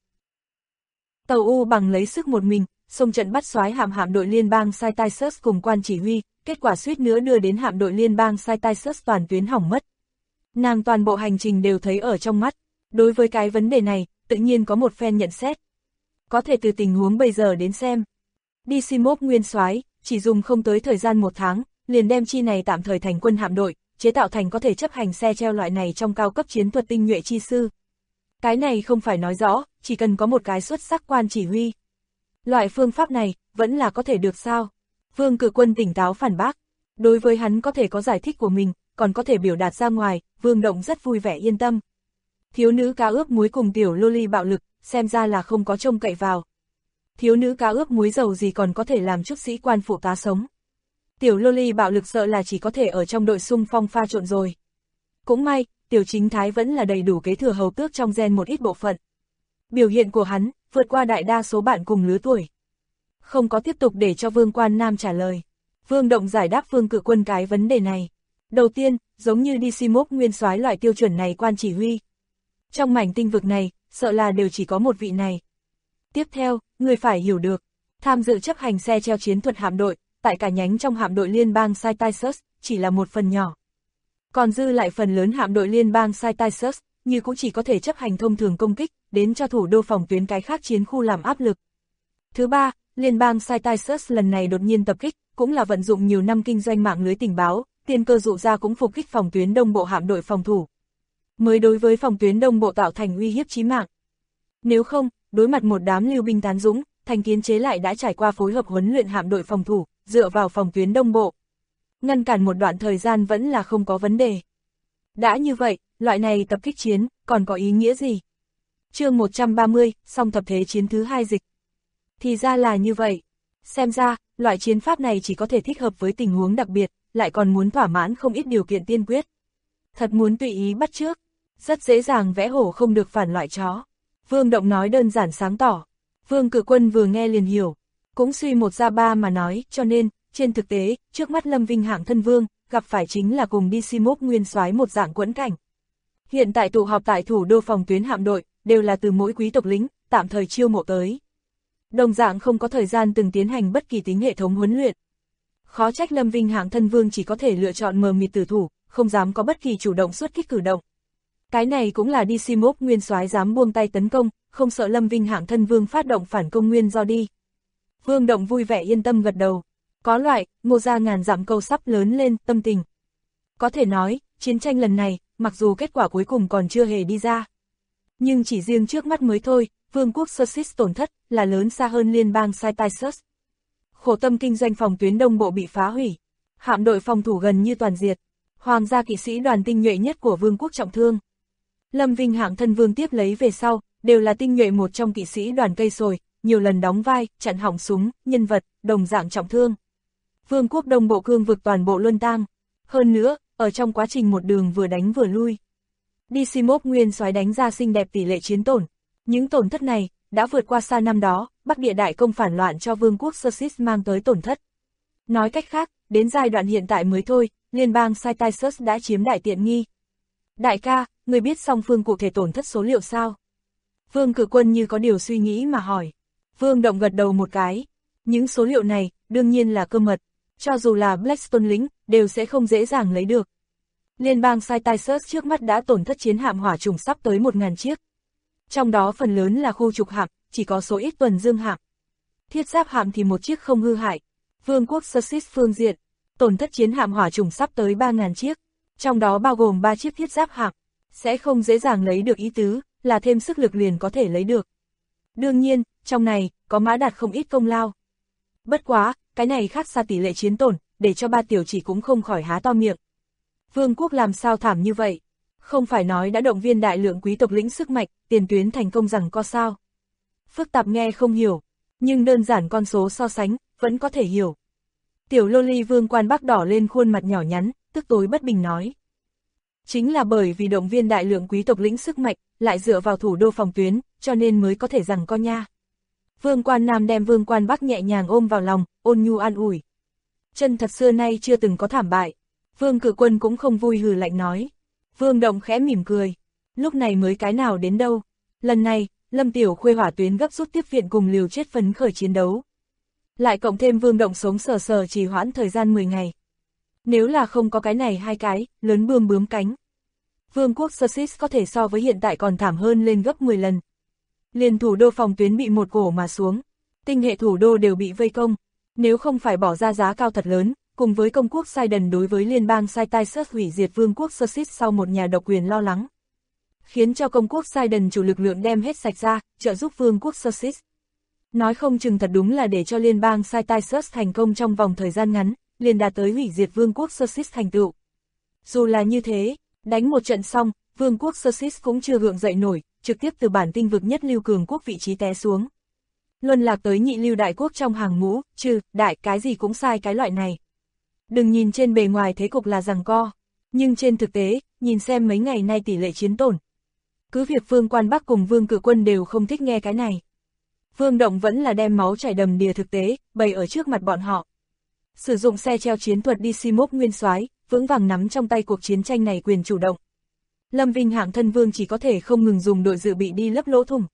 Tàu U bằng lấy sức một mình, xông trận bắt soái hạm đội liên bang Cytaisus cùng quan chỉ huy, kết quả suýt nữa đưa đến hạm đội liên bang Cytaisus toàn tuyến hỏng mất. Nàng toàn bộ hành trình đều thấy ở trong mắt. Đối với cái vấn đề này, tự nhiên có một phen nhận xét. Có thể từ tình huống bây giờ đến xem. Decimov nguyên soái chỉ dùng không tới thời gian 1 tháng, liền đem chi này tạm thời thành quân hạm đội, chế tạo thành có thể chấp hành xe treo loại này trong cao cấp chiến thuật tinh nhuệ chi sư. Cái này không phải nói rõ, chỉ cần có một cái xuất sắc quan chỉ huy. Loại phương pháp này, vẫn là có thể được sao? Vương Cự Quân tỉnh táo phản bác. Đối với hắn có thể có giải thích của mình, còn có thể biểu đạt ra ngoài, Vương Động rất vui vẻ yên tâm. Thiếu nữ cá ướp muối cùng tiểu loli bạo lực, xem ra là không có trông cậy vào. Thiếu nữ cá ướp muối giàu gì còn có thể làm chút sĩ quan phụ tá sống. Tiểu loli bạo lực sợ là chỉ có thể ở trong đội xung phong pha trộn rồi. Cũng may, tiểu chính thái vẫn là đầy đủ kế thừa hầu tước trong gen một ít bộ phận. Biểu hiện của hắn, vượt qua đại đa số bạn cùng lứa tuổi. Không có tiếp tục để cho Vương Quan Nam trả lời. Vương Động giải đáp Vương Cự Quân cái vấn đề này. Đầu tiên, giống như Decimov nguyên soái loại tiêu chuẩn này quan chỉ huy. Trong mảnh tinh vực này, sợ là đều chỉ có một vị này. Tiếp theo, người phải hiểu được, tham dự chấp hành xe treo chiến thuật hạm đội, tại cả nhánh trong hạm đội liên bang Cyrtisus, chỉ là một phần nhỏ. Còn dư lại phần lớn hạm đội liên bang Cyrtisus, như cũng chỉ có thể chấp hành thông thường công kích, đến cho thủ đô phòng tuyến cái khác chiến khu làm áp lực. Thứ ba, liên bang Cyrtisus lần này đột nhiên tập kích, cũng là vận dụng nhiều năm kinh doanh mạng lưới tình báo, tiên cơ dụ ra cũng phục kích phòng tuyến đông bộ hạm đội phòng thủ. Mới đối với phòng tuyến đông bộ tạo thành uy hiếp chí mạng. Nếu không, đối mặt một đám lưu binh tán dũng, Thành Kiến Chế lại đã trải qua phối hợp huấn luyện hạm đội phòng thủ, dựa vào phòng tuyến đông bộ. Ngăn cản một đoạn thời gian vẫn là không có vấn đề. Đã như vậy, loại này tập kích chiến, còn có ý nghĩa gì? Chương 130, song thập thế chiến thứ 2 dịch. Thì ra là như vậy. Xem ra, loại chiến pháp này chỉ có thể thích hợp với tình huống đặc biệt, lại còn muốn thỏa mãn không ít điều kiện tiên quyết. Thật muốn tùy ý bắt chước, rất dễ dàng vẽ hổ không được phản loại chó. Vương Động nói đơn giản sáng tỏ. Vương Cử Quân vừa nghe liền hiểu, cũng suy một ra ba mà nói, cho nên, trên thực tế, trước mắt Lâm Vinh hạng thân vương, gặp phải chính là cùng Decimos nguyên soái một dạng quẫn cảnh. Hiện tại tụ họp tại thủ đô phòng tuyến hạm đội, đều là từ mỗi quý tộc lính, tạm thời chiêu mộ tới. Đồng dạng không có thời gian từng tiến hành bất kỳ tính hệ thống huấn luyện. Khó trách Lâm Vinh hạng thân vương chỉ có thể lựa chọn mờ mịt tử thủ, không dám có bất kỳ chủ động xuất kích cử động. Cái này cũng là Decimos nguyên soái dám buông tay tấn công, không sợ Lâm Vinh hạng thân vương phát động phản công nguyên do đi. Vương Động vui vẻ yên tâm gật đầu. Có loại, ngô ra ngàn dặm câu sắp lớn lên, tâm tình. Có thể nói, chiến tranh lần này, mặc dù kết quả cuối cùng còn chưa hề đi ra. Nhưng chỉ riêng trước mắt mới thôi, vương quốc Sussex tổn thất, là lớn xa hơn liên bang Cyrtisus. Khổ tâm kinh doanh phòng tuyến đông bộ bị phá hủy. Hạm đội phòng thủ gần như toàn diệt. Hoàng gia kỵ sĩ đoàn tinh nhuệ nhất của vương quốc trọng thương. Lâm Vinh hạng thân vương tiếp lấy về sau, đều là tinh nhuệ một trong kỵ sĩ đoàn cây sồi, nhiều lần đóng vai, chặn hỏng súng, nhân vật, đồng dạng trọng thương. Vương quốc đông bộ cương vực toàn bộ luân tang. Hơn nữa, ở trong quá trình một đường vừa đánh vừa lui. Decimos nguyên soái đánh ra xinh đẹp tỷ lệ chiến tổn. Những tổn thất này, đã vượt qua xa năm đó, Bắc Địa đại công phản loạn cho vương quốc Sussex mang tới tổn thất. Nói cách khác, đến giai đoạn hiện tại mới thôi, liên bang Cyrtisus đã chiếm đại tiện nghi. Đại ca, người biết song phương cụ thể tổn thất số liệu sao? Vương Cử Quân như có điều suy nghĩ mà hỏi. Vương Động gật đầu một cái. Những số liệu này, đương nhiên là cơ mật. Cho dù là Blackstone lính, đều sẽ không dễ dàng lấy được. Liên bang Cyrtisus trước mắt đã tổn thất chiến hạm hỏa trùng sắp tới 1000 chiếc. Trong đó phần lớn là khu trục hạm, chỉ có số ít tuần dương hạm. Thiết giáp hạm thì một chiếc không hư hại. Vương quốc Sussex phương diện, tổn thất chiến hạm hỏa trùng sắp tới 3000 chiếc. Trong đó bao gồm 3 chiếc thiết giáp hạm. Sẽ không dễ dàng lấy được ý tứ, là thêm sức lực liền có thể lấy được. Đương nhiên, trong này, có Mã Đạt không ít công lao. Bất quá, cái này khác xa tỷ lệ chiến tổn, để cho ba tiểu chỉ cũng không khỏi há to miệng. Vương quốc làm sao thảm như vậy? Không phải nói đã động viên đại lượng quý tộc lĩnh sức mạnh, tiền tuyến thành công rằng có sao? Phức tạp nghe không hiểu, nhưng đơn giản con số so sánh, vẫn có thể hiểu. Tiểu loli Vương Quan Bắc đỏ lên khuôn mặt nhỏ nhắn, tức tối bất bình nói. Chính là bởi vì động viên đại lượng quý tộc lĩnh sức mạnh, lại dựa vào thủ đô phòng tuyến, cho nên mới có thể rằng co nha. Vương Quan Nam đem Vương Quan Bắc nhẹ nhàng ôm vào lòng, ôn nhu an ủi. Chân thật xưa nay chưa từng có thảm bại. Vương Cử Quân cũng không vui hừ lạnh nói. Vương Động khẽ mỉm cười. Lúc này mới cái nào đến đâu. Lần này, Lâm Tiểu Khuê hỏa tuyến gấp rút tiếp viện cùng liều chết phấn khởi chiến đấu. Lại cộng thêm Vương Động sống sờ sờ trì hoãn thời gian 10 ngày. Nếu là không có cái này hai cái, lớn bướm cánh. Vương quốc Sussex có thể so với hiện tại còn thảm hơn lên gấp 10 lần. Liền thủ đô phòng tuyến bị một cổ mà xuống. Tinh hệ thủ đô đều bị vây công. Nếu không phải bỏ ra giá cao thật lớn, cùng với công quốc Sidon đối với liên bang Cyrtisus hủy diệt vương quốc Sussex sau một nhà độc quyền lo lắng. Khiến cho công quốc Sidon chủ lực lượng đem hết sạch ra, trợ giúp vương quốc Sussex. Nói không chừng thật đúng là để cho liên bang Cyrtisus thành công trong vòng thời gian ngắn, liền đạt tới hủy diệt vương quốc Sussex thành tựu. Dù là như thế, đánh một trận xong, vương quốc Sussex cũng chưa gượng dậy nổi, trực tiếp từ bản tinh vực nhất lưu cường quốc vị trí té xuống. Luân lạc tới nhị lưu đại quốc trong hàng ngũ, đại cái gì cũng sai cái loại này. Đừng nhìn trên bề ngoài thế cục là giằng co, nhưng trên thực tế, nhìn xem mấy ngày nay tỷ lệ chiến tổn. Cứ việc Vương Quan Bắc cùng Vương Cử Quân đều không thích nghe cái này. Vương Động vẫn là đem máu chảy đầm đìa thực tế, bày ở trước mặt bọn họ. Sử dụng xe treo chiến thuật Decimos nguyên soái, vững vàng nắm trong tay cuộc chiến tranh này quyền chủ động. Lâm Vinh hạng thân vương chỉ có thể không ngừng dùng đội dự bị đi lấp lỗ thủng.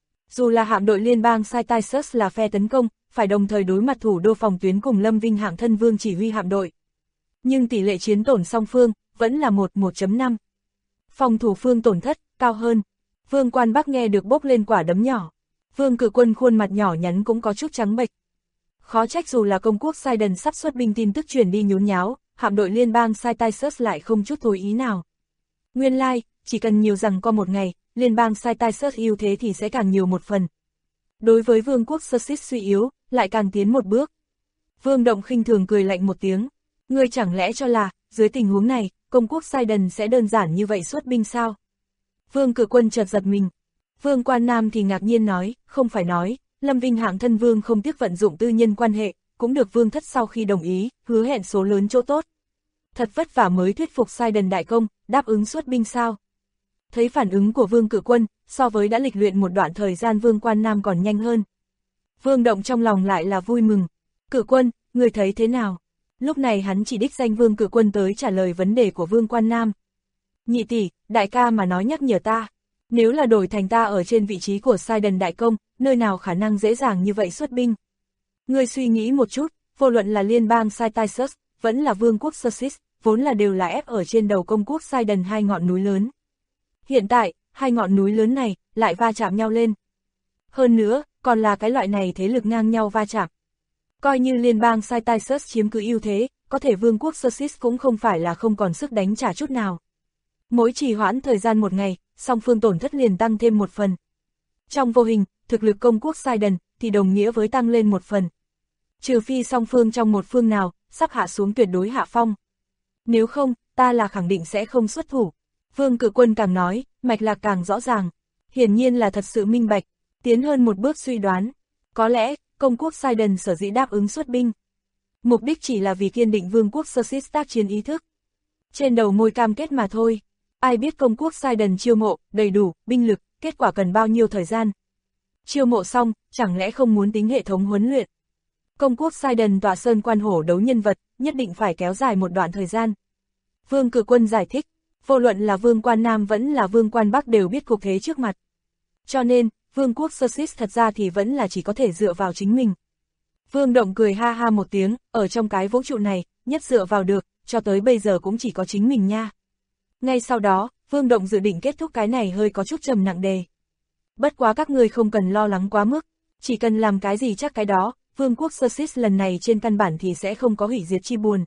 Dù là hạm đội liên bang Cyrus là phe tấn công, phải đồng thời đối mặt thủ đô phòng tuyến cùng Lâm Vinh hạng thân vương chỉ huy hạm đội. Nhưng tỷ lệ chiến tổn song phương vẫn là 1-1.5. Phòng thủ phương tổn thất cao hơn. Vương Quan Bắc nghe được bốc lên quả đấm nhỏ. Vương Cử Quân khuôn mặt nhỏ nhắn cũng có chút trắng bệch. Khó trách dù là công quốc Sidon sắp xuất binh tin tức truyền đi nhốn nháo, hạm đội liên bang Cyrus lại không chút thối ý nào. Nguyên lai, chỉ cần nhiều rằng co một ngày, liên bang Cyrus ưu thế thì sẽ càng nhiều một phần. Đối với vương quốc Sussex suy yếu, lại càng tiến một bước. Vương Động khinh thường cười lạnh một tiếng. Ngươi chẳng lẽ cho là, dưới tình huống này, công quốc Sidon sẽ đơn giản như vậy xuất binh sao? Vương Cử Quân chợt giật mình. Vương Quan Nam thì ngạc nhiên nói, không phải nói, Lâm Vinh hạng thân vương không tiếc vận dụng tư nhân quan hệ, cũng được vương thất sau khi đồng ý, hứa hẹn số lớn chỗ tốt. Thật vất vả mới thuyết phục Sidon đại công, đáp ứng xuất binh sao? Thấy phản ứng của Vương Cử Quân, so với đã lịch luyện một đoạn thời gian Vương Quan Nam còn nhanh hơn. Vương Động trong lòng lại là vui mừng. Cử Quân, người thấy thế nào? Lúc này hắn chỉ đích danh Vương Cử Quân tới trả lời vấn đề của Vương Quan Nam. Nhị tỷ, đại ca mà nói nhắc nhở ta. Nếu là đổi thành ta ở trên vị trí của Sidon đại công, nơi nào khả năng dễ dàng như vậy xuất binh? Ngươi suy nghĩ một chút, vô luận là liên bang Cyrus, vẫn là vương quốc Sussex, vốn là đều là ép ở trên đầu công quốc Sidon hai ngọn núi lớn. Hiện tại, hai ngọn núi lớn này lại va chạm nhau lên. Hơn nữa, còn là cái loại này thế lực ngang nhau va chạm. Coi như liên bang Cyrus chiếm cứ ưu thế, có thể vương quốc Sussex cũng không phải là không còn sức đánh trả chút nào. Mỗi trì hoãn thời gian một ngày, song phương tổn thất liền tăng thêm một phần. Trong vô hình, thực lực công quốc Sidon thì đồng nghĩa với tăng lên một phần. Trừ phi song phương trong một phương nào, sắp hạ xuống tuyệt đối hạ phong. Nếu không, ta là khẳng định sẽ không xuất thủ. Vương Cử Quân càng nói, mạch lạc càng rõ ràng. Hiển nhiên là thật sự minh bạch, tiến hơn một bước suy đoán. Có lẽ, công quốc Sidon sở dĩ đáp ứng xuất binh. Mục đích chỉ là vì kiên định vương quốc Sussex tác chiến ý thức. Trên đầu môi cam kết mà thôi. Ai biết công quốc Sidon chiêu mộ, đầy đủ, binh lực, kết quả cần bao nhiêu thời gian. Chiêu mộ xong, chẳng lẽ không muốn tính hệ thống huấn luyện. Công quốc Sidon tọa sơn quan hổ đấu nhân vật, nhất định phải kéo dài một đoạn thời gian. Vương Cử Quân giải thích, vô luận là Vương Quan Nam vẫn là Vương Quan Bắc đều biết cục thế trước mặt. Cho nên, vương quốc Sussex thật ra thì vẫn là chỉ có thể dựa vào chính mình. Vương Động cười ha ha một tiếng, ở trong cái vũ trụ này, nhất dựa vào được, cho tới bây giờ cũng chỉ có chính mình nha. Ngay sau đó, Vương Động dự định kết thúc cái này hơi có chút trầm nặng đề. Bất quá các ngươi không cần lo lắng quá mức, chỉ cần làm cái gì chắc cái đó, vương quốc Sussex lần này trên căn bản thì sẽ không có hủy diệt chi buồn.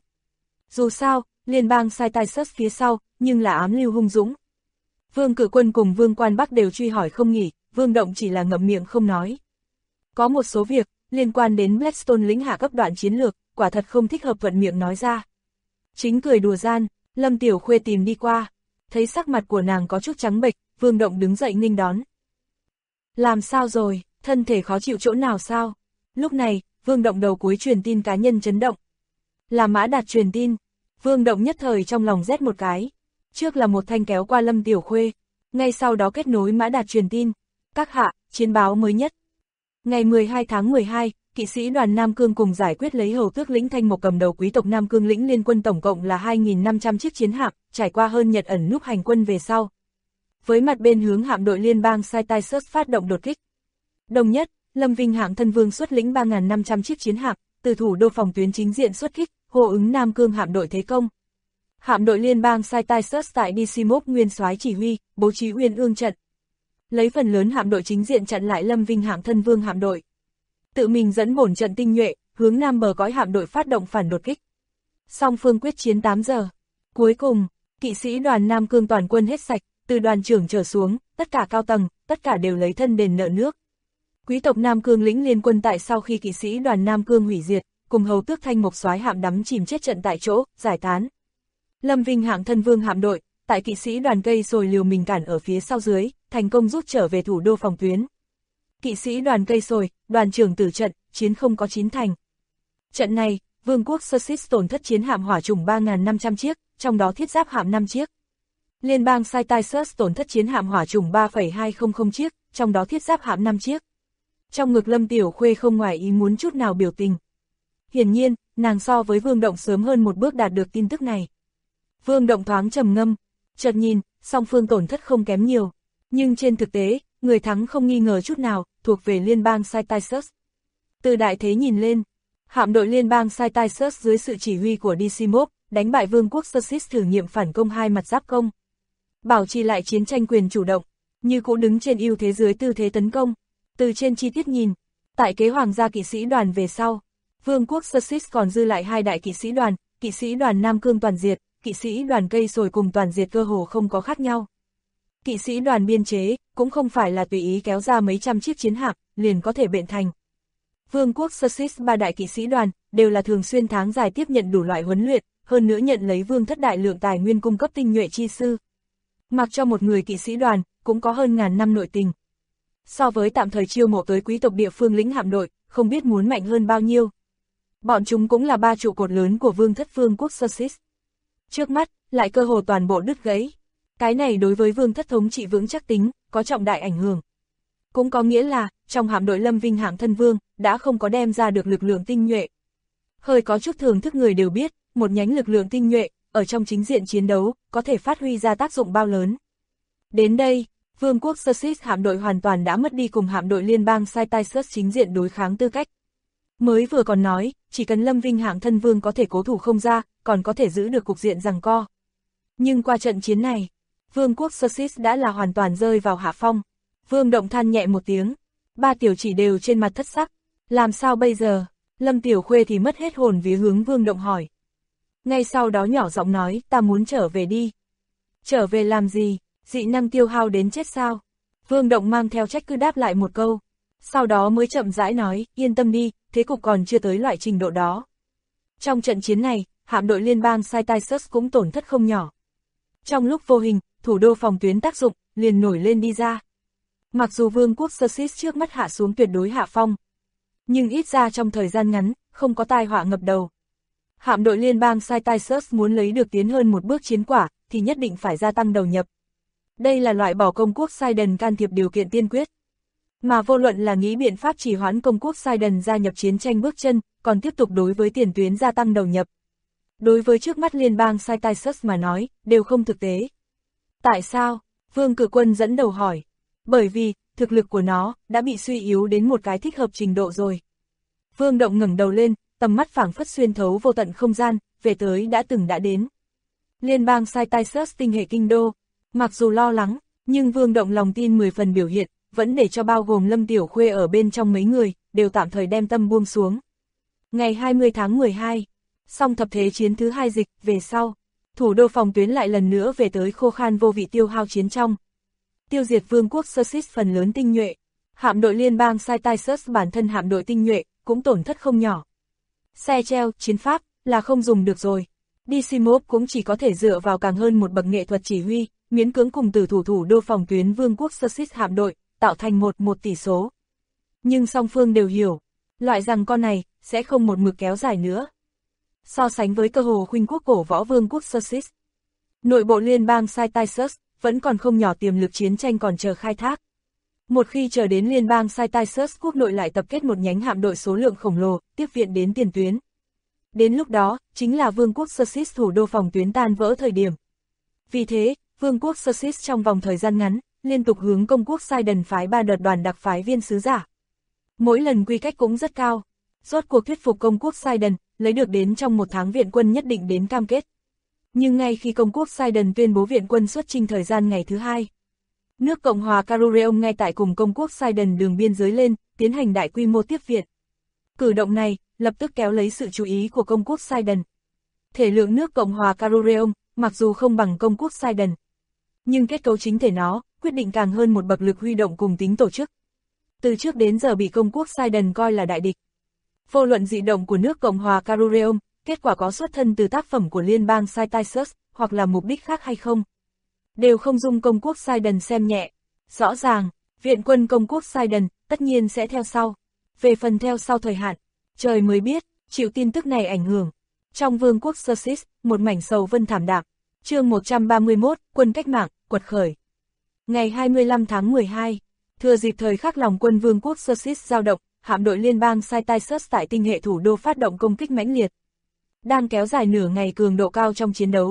Dù sao, liên bang Cyrus phía sau, nhưng là ám lưu hung dũng. Vương Cử Quân cùng Vương Quan Bắc đều truy hỏi không nghỉ, Vương Động chỉ là ngậm miệng không nói. Có một số việc, liên quan đến Blackstone lĩnh hạ cấp đoạn chiến lược, quả thật không thích hợp thuận miệng nói ra. Chính cười đùa gian, Lâm Tiểu Khuê tìm đi qua, thấy sắc mặt của nàng có chút trắng bệch, Vương Động đứng dậy nghênh đón. Làm sao rồi, thân thể khó chịu chỗ nào sao? Lúc này, Vương Động đầu cuối truyền tin cá nhân chấn động. Là Mã Đạt truyền tin, Vương Động nhất thời trong lòng rét một cái. Trước là một thanh kéo qua Lâm Tiểu Khuê, ngay sau đó kết nối Mã Đạt truyền tin. Các hạ, chiến báo mới nhất. Ngày 12 tháng 12, kỵ sĩ đoàn Nam Cương cùng giải quyết lấy hầu tước lĩnh Thanh Mộc cầm đầu quý tộc Nam Cương lĩnh liên quân tổng cộng là 2.500 chiếc chiến hạm, trải qua hơn nhật ẩn núp hành quân về sau. Với mặt bên hướng hạm đội liên bang Cyrus phát động đột kích. Đồng nhất, Lâm Vinh hạng thân vương xuất lĩnh 3.500 chiếc chiến hạm, từ thủ đô phòng tuyến chính diện xuất kích, hô ứng Nam Cương hạm đội thế công. Hạm đội liên bang Cyrus tại Decimop nguyên soái chỉ huy, bố trí Uyên Ương trận. Lấy phần lớn hạm đội chính diện chặn lại Lâm Vinh hạng thân vương hạm đội. Tự mình dẫn bổn trận tinh nhuệ, hướng nam bờ cõi hạm đội phát động phản đột kích. Song phương quyết chiến 8 giờ. Cuối cùng, kỵ sĩ đoàn Nam Cương toàn quân hết sạch, từ đoàn trưởng trở xuống, tất cả cao tầng, tất cả đều lấy thân đền nợ nước. Quý tộc Nam Cương lĩnh liên quân tại sau khi kỵ sĩ đoàn Nam Cương hủy diệt, cùng hầu tước Thanh Mộc soái hạm đắm chìm chết trận tại chỗ, giải tán. Lâm Vinh hạng thân vương hạm đội, tại kỵ sĩ đoàn cây sồi liều mình cản ở phía sau dưới, thành công rút trở về thủ đô phòng tuyến. Kỵ sĩ đoàn cây sồi, đoàn trưởng tử trận, chiến không có chín thành. Trận này, vương quốc Sussex tổn thất chiến hạm hỏa trùng 3.500 chiếc, trong đó thiết giáp hạm 5 chiếc. Liên bang Cyrus tổn thất chiến hạm hỏa trùng 3,200 chiếc, trong đó thiết giáp hạm 5 chiếc. Trong ngực Lâm Tiểu Khuê không ngoài ý muốn chút nào biểu tình. Hiển nhiên, nàng so với Vương Động sớm hơn một bước đạt được tin tức này. Vương Động thoáng trầm ngâm, chợt nhìn, song phương tổn thất không kém nhiều. Nhưng trên thực tế, người thắng không nghi ngờ chút nào, thuộc về liên bang Cyrtaisus. Từ đại thế nhìn lên, hạm đội liên bang Cyrtaisus dưới sự chỉ huy của Decimos, đánh bại vương quốc Xerxes thử nghiệm phản công hai mặt giáp công. Bảo trì lại chiến tranh quyền chủ động, như cũ đứng trên ưu thế dưới tư thế tấn công. Từ trên chi tiết nhìn, tại kế hoàng gia kỵ sĩ đoàn về sau, vương quốc Xerxes còn dư lại hai đại kỵ sĩ đoàn Nam Cương toàn diệt, kỵ sĩ đoàn cây sồi cùng toàn diệt cơ hồ không có khác nhau. Kỵ sĩ đoàn biên chế, cũng không phải là tùy ý kéo ra mấy trăm chiếc chiến hạm, liền có thể bện thành. Vương quốc Xerxes ba đại kỵ sĩ đoàn, đều là thường xuyên tháng dài tiếp nhận đủ loại huấn luyện, hơn nữa nhận lấy vương thất đại lượng tài nguyên cung cấp tinh nhuệ chi sư. Mặc cho một người kỵ sĩ đoàn, cũng có hơn ngàn năm nội tình. So với tạm thời chiêu mộ tới quý tộc địa phương lĩnh hạm đội, không biết muốn mạnh hơn bao nhiêu. Bọn chúng cũng là ba trụ cột lớn của vương thất vương quốc Xerxes. Trước mắt, lại cơ hồ toàn bộ đứt gãy. Cái này đối với vương thất thống trị vững chắc tính, có trọng đại ảnh hưởng. Cũng có nghĩa là, trong hạm đội Lâm Vinh hạng thân vương, đã không có đem ra được lực lượng tinh nhuệ. Hơi có chút thưởng thức người đều biết, một nhánh lực lượng tinh nhuệ, ở trong chính diện chiến đấu, có thể phát huy ra tác dụng bao lớn. Đến đây, vương quốc Xerxes hạm đội hoàn toàn đã mất đi cùng hạm đội liên bang Cyrtaisus chính diện đối kháng tư cách. Mới vừa còn nói, chỉ cần Lâm Vinh hạng thân vương có thể cố thủ không ra, còn có thể giữ được cục diện giằng co. Nhưng qua trận chiến này, vương quốc Xerxes đã là hoàn toàn rơi vào hạ phong. Vương Động than nhẹ một tiếng, ba tiểu chỉ đều trên mặt thất sắc. Làm sao bây giờ? Lâm Tiểu Khuê thì mất hết hồn vía hướng Vương Động hỏi. Ngay sau đó nhỏ giọng nói, ta muốn trở về đi. Trở về làm gì? Dị năng tiêu hao đến chết sao? Vương Động mang theo trách cứ đáp lại một câu. Sau đó mới chậm rãi nói, yên tâm đi, thế cục còn chưa tới loại trình độ đó. Trong trận chiến này, hạm đội liên bang Cyrtaisus cũng tổn thất không nhỏ. Trong lúc vô hình, thủ đô phòng tuyến tác dụng, liền nổi lên đi ra. Mặc dù vương quốc Xerxes trước mắt hạ xuống tuyệt đối hạ phong, nhưng ít ra trong thời gian ngắn, không có tai họa ngập đầu. Hạm đội liên bang Cyrtaisus muốn lấy được tiến hơn một bước chiến quả, thì nhất định phải gia tăng đầu nhập. Đây là loại bỏ công quốc Sidon can thiệp điều kiện tiên quyết. Mà vô luận là nghĩ biện pháp trì hoãn công quốc Sidon gia nhập chiến tranh bước chân, còn tiếp tục đối với tiền tuyến gia tăng đầu nhập. Đối với trước mắt liên bang Cyrtaisus mà nói, đều không thực tế. Tại sao? Vương Cử Quân dẫn đầu hỏi. Bởi vì, thực lực của nó, đã bị suy yếu đến một cái thích hợp trình độ rồi. Vương Động ngẩng đầu lên, tầm mắt phảng phất xuyên thấu vô tận không gian, về tới đã đến. Liên bang Cyrtaisus tinh hệ kinh đô, mặc dù lo lắng, nhưng Vương Động lòng tin 10 phần biểu hiện, vẫn để cho bao gồm Lâm Tiểu Khuê ở bên trong mấy người, đều tạm thời đem tâm buông xuống. Ngày 20 tháng 12, xong thập thế chiến thứ 2 dịch, về sau, thủ đô phòng tuyến lại lần nữa về tới khô khan vô vị tiêu hao chiến trong. Tiêu diệt vương quốc Xerxes phần lớn tinh nhuệ, hạm đội liên bang Cyrtaisus bản thân hạm đội tinh nhuệ, cũng tổn thất không nhỏ. Xe treo, chiến pháp, là không dùng được rồi. Decimos cũng chỉ có thể dựa vào càng hơn một bậc nghệ thuật chỉ huy, miễn cưỡng cùng thủ đô phòng tuyến vương quốc Xerxes hạm đội, tạo thành một tỷ số. Nhưng song phương đều hiểu, loại rằng con này, sẽ không một mực kéo dài nữa. So sánh với cơ hồ khuynh quốc cổ võ vương quốc Xerxes, nội bộ liên bang Cyrtaisus vẫn còn không nhỏ tiềm lực chiến tranh còn chờ khai thác. Một khi chờ đến liên bang Cyrtaisus quốc nội lại tập kết một nhánh hạm đội số lượng khổng lồ, tiếp viện đến tiền tuyến. Đến lúc đó, chính là vương quốc Xerxes thủ đô phòng tuyến tan vỡ thời điểm. Vì thế, vương quốc Xerxes trong vòng thời gian ngắn, liên tục hướng công quốc Sidon phái 3 đợt đoàn đặc phái viên sứ giả. Mỗi lần quy cách cũng rất cao. Rốt cuộc thuyết phục công quốc Sidon, lấy được đến trong một tháng viện quân nhất định đến cam kết. Nhưng ngay khi công quốc Sidon tuyên bố viện quân xuất chinh thời gian ngày thứ 2, nước Cộng hòa Carureum ngay tại cùng công quốc Sidon đường biên giới lên, tiến hành đại quy mô tiếp viện. Cử động này, lập tức kéo lấy sự chú ý của công quốc Sidon. Thể lượng nước Cộng hòa Carureum, mặc dù không bằng công quốc Sidon, nhưng kết cấu chính thể nó, quyết định càng hơn một bậc lực huy động cùng tính tổ chức. Từ trước đến giờ bị công quốc Sidon coi là đại địch. Vô luận dị động của nước Cộng hòa Carureum, kết quả có xuất thân từ tác phẩm của liên bang Cyrtaisus, hoặc là mục đích khác hay không, đều không dung công quốc Sidon xem nhẹ. Rõ ràng, viện quân công quốc Sidon, tất nhiên sẽ theo sau. Về phần theo sau thời hạn, trời mới biết, chịu tin tức này ảnh hưởng. Trong vương quốc Xerxes, một mảnh sầu vân thảm đạm. Chương 131, quân cách mạng, quật khởi. Ngày 25 tháng 12, thừa dịp thời khắc lòng quân vương quốc Xerxes dao động, hạm đội liên bang Cyrtaisus tại tinh hệ thủ đô phát động công kích mãnh liệt. Đang kéo dài nửa ngày cường độ cao trong chiến đấu,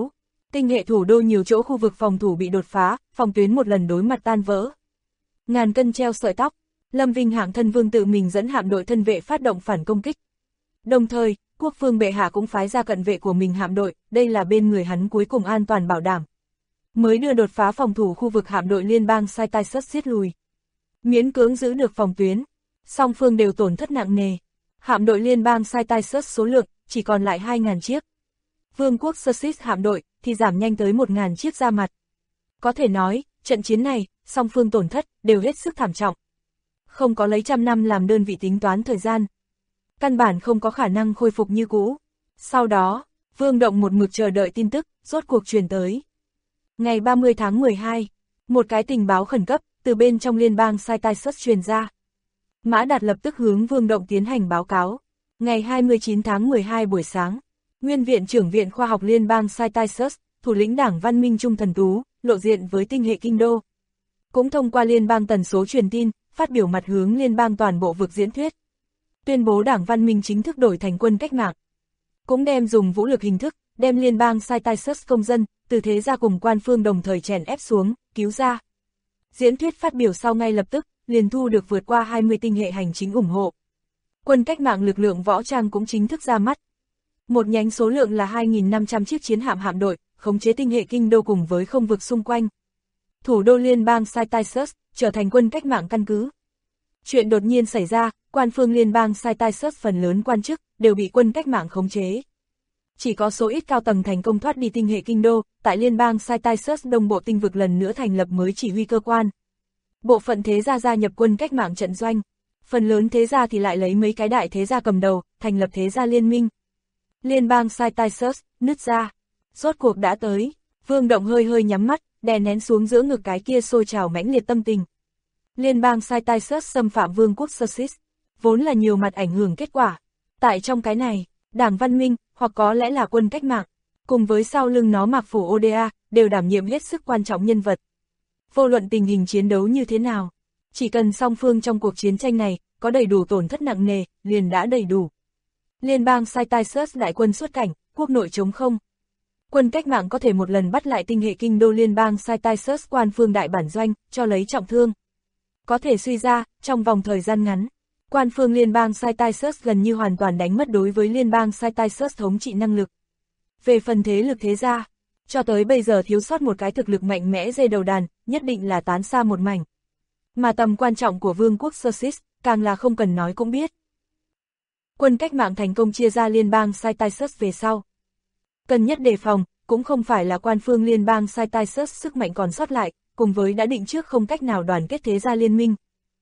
Tinh hệ thủ đô nhiều chỗ khu vực phòng thủ bị đột phá, phòng tuyến một lần đối mặt tan vỡ. Ngàn cân treo sợi tóc, Lâm Vinh Hạng thân vương tự mình dẫn hạm đội thân vệ phát động phản công kích. Đồng thời, quốc vương bệ hạ cũng phái ra cận vệ của mình hạm đội, đây là bên người hắn cuối cùng an toàn bảo đảm. Mới đưa đột phá phòng thủ khu vực hạm đội liên bang Sai-Tai-Sớt giết lùi. Miễn cưỡng giữ được phòng tuyến, song phương đều tổn thất nặng nề. Hạm đội liên bang Sai-Tai-Sớt số lượng chỉ còn lại 2.000 chiếc. Vương quốc Sussex hạm đội thì giảm nhanh tới 1.000 chiếc ra mặt. Có thể nói, trận chiến này, song phương tổn thất đều hết sức thảm trọng. Không có lấy trăm năm làm đơn vị tính toán thời gian. Căn bản không có khả năng khôi phục như cũ. Sau đó, Vương Động một mực chờ đợi tin tức, rốt cuộc truyền tới. Ngày 30 tháng 12, một cái tình báo khẩn cấp từ bên trong liên bang Sai-Tai-Sớt truyền ra. Mã Đạt lập tức hướng Vương Động tiến hành báo cáo. Ngày 29 tháng 12 buổi sáng, Nguyên viện trưởng Viện Khoa học Liên bang Sai-Tai-Sớt, thủ lĩnh Đảng Văn Minh Trung Thần Tú, lộ diện với tinh hệ kinh đô. Cũng thông qua liên bang tần số truyền tin, phát biểu mặt hướng liên bang toàn bộ vực diễn thuyết. Tuyên bố Đảng Văn Minh chính thức đổi thành quân cách mạng. Cũng đem dùng vũ lực hình thức, đem liên bang Sai-Tai-Sớt công dân, từ thế gia cùng quan phương đồng thời chèn ép xuống, cứu ra. Diễn thuyết phát biểu sau ngay lập tức, liền thu được vượt qua 20 tinh hệ hành chính ủng hộ. Quân cách mạng lực lượng võ trang cũng chính thức ra mắt. Một nhánh số lượng là 2.500 chiếc chiến hạm hạm đội, khống chế tinh hệ kinh đô cùng với không vực xung quanh. Thủ đô liên bang Sai-Tai-Sớt trở thành quân cách mạng căn cứ. Chuyện đột nhiên xảy ra, quan phương liên bang Sai-Tai-Sớt phần lớn quan chức đều bị quân cách mạng khống chế. Chỉ có số ít cao tầng thành công thoát đi tinh hệ kinh đô, tại liên bang Sai-Tai-Sớt đông bộ tinh vực lần nữa thành lập mới chỉ huy cơ quan. Bộ phận thế gia gia nhập quân cách mạng trận doanh, phần lớn thế gia thì lại lấy mấy cái đại thế gia cầm đầu, thành lập thế gia liên minh. Liên bang Sai-Tai-Sớt nứt ra, rốt cuộc đã tới. Vương Động hơi hơi nhắm mắt, đè nén xuống giữa ngực cái kia sôi trào mãnh liệt tâm tình. Liên bang Sai-Tai-Sớt xâm phạm vương quốc Sussex, vốn là nhiều mặt ảnh hưởng kết quả. Tại trong cái này, Đảng Văn Minh, hoặc có lẽ là quân cách mạng, cùng với sau lưng nó Mạc Phủ Oda, đều đảm nhiệm hết sức quan trọng nhân vật. Vô luận tình hình chiến đấu như thế nào, chỉ cần song phương trong cuộc chiến tranh này, có đầy đủ tổn thất nặng nề, liền đã đầy đủ. Liên bang Sai-Tai-Sớt đại quân xuất cảnh, quốc nội trống không. Quân cách mạng có thể một lần bắt lại tinh hệ kinh đô liên bang Sai-Tai-Sớt quan phương đại bản doanh, cho lấy trọng thương. Có thể suy ra, trong vòng thời gian ngắn, quan phương liên bang Sai-Tai-Sớt gần như hoàn toàn đánh mất đối với liên bang Sai-Tai-Sớt thống trị năng lực. Về phần thế lực thế gia, cho tới bây giờ thiếu sót một cái thực lực mạnh mẽ dê đầu đàn, nhất định là tán xa một mảnh. Mà tầm quan trọng của vương quốc Sussex, càng là không cần nói cũng biết. Quân cách mạng thành công chia ra liên bang Sai-Tai-Sớt về sau. Cần nhất đề phòng, cũng không phải là quan phương liên bang Sai-Tai-Sớt sức mạnh còn sót lại, cùng với đã định trước không cách nào đoàn kết thế gia liên minh,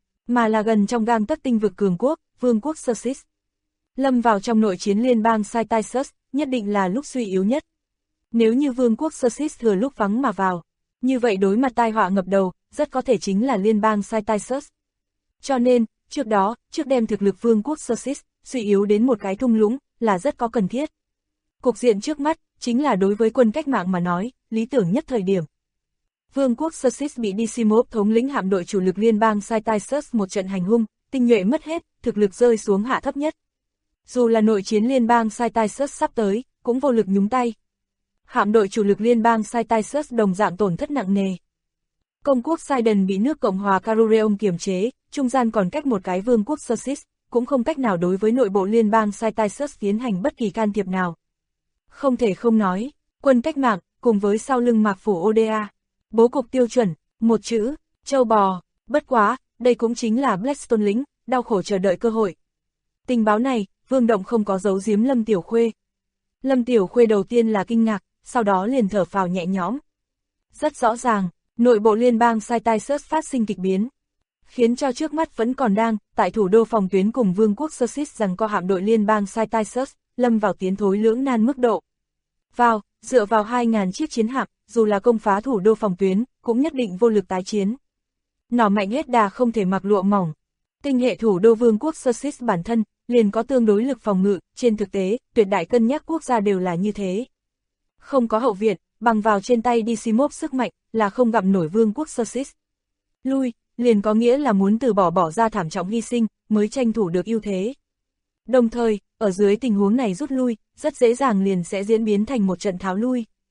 mà là gần trong gang tấc tinh vực cường quốc, vương quốc Sussex. Lâm vào trong nội chiến liên bang Sai-Tai-Sớt, nhất định là lúc suy yếu nhất. Nếu như vương quốc Sussex thừa lúc vắng mà vào, như vậy đối mặt tai họa ngập đầu, rất có thể chính là liên bang Sai-Tai-Sớt. Cho nên, trước đem thực lực vương quốc Sussex suy yếu đến một cái thung lũng, là rất có cần thiết. Cục diện trước mắt, chính là đối với quân cách mạng mà nói, lý tưởng nhất thời điểm. Vương quốc Sussex bị Decimov thống lĩnh hạm đội chủ lực liên bang Sai-Tai-Sớt một trận hành hung, tinh nhuệ mất hết, thực lực rơi xuống hạ thấp nhất. Dù là nội chiến liên bang Sai-Tai-Sớt sắp tới, cũng vô lực nhúng tay. Hạm đội chủ lực liên bang Sai-Tai-Sớt đồng dạng tổn thất nặng nề. Công quốc Sidon bị nước Cộng hòa Carureum kiềm chế, trung gian còn cách một cái vương quốc Sussex, cũng không cách nào đối với nội bộ liên bang Sai-Tai-Sớt tiến hành bất kỳ can thiệp nào. Không thể không nói, quân cách mạng, cùng với sau lưng Mạc Phủ Oda, bố cục tiêu chuẩn, một chữ, châu bò, bất quá, đây cũng chính là Blackstone lính, đau khổ chờ đợi cơ hội. Tình báo này, Vương Động không có giấu giếm Lâm Tiểu Khuê. Lâm Tiểu Khuê đầu tiên là kinh ngạc, sau đó liền thở phào nhẹ nhõm. Rất rõ ràng, nội bộ liên bang Sai-Tai-Sớt phát sinh kịch biến, khiến cho trước mắt vẫn còn đang, tại thủ đô phòng tuyến cùng vương quốc Sussex rằng co hạm đội liên bang Sai-Tai-Sớt, lâm vào tiến thối lưỡng nan mức độ. Dựa vào 2.000 chiếc chiến hạm, dù là công phá thủ đô phòng tuyến, cũng nhất định vô lực tái chiến. Nỏ mạnh hết đà không thể mặc lụa mỏng. Tinh hệ thủ đô vương quốc Sussex bản thân, liền có tương đối lực phòng ngự, trên thực tế, tuyệt đại cân nhắc quốc gia đều là như thế. Không có hậu viện, bằng vào trên tay Decimov sức mạnh, là không gặm nổi vương quốc Sussex. Lui, liền có nghĩa là muốn từ bỏ ra thảm trọng hy sinh, mới tranh thủ được ưu thế. Đồng thời, ở dưới tình huống này rút lui, rất dễ dàng liền sẽ diễn biến thành một trận tháo lui.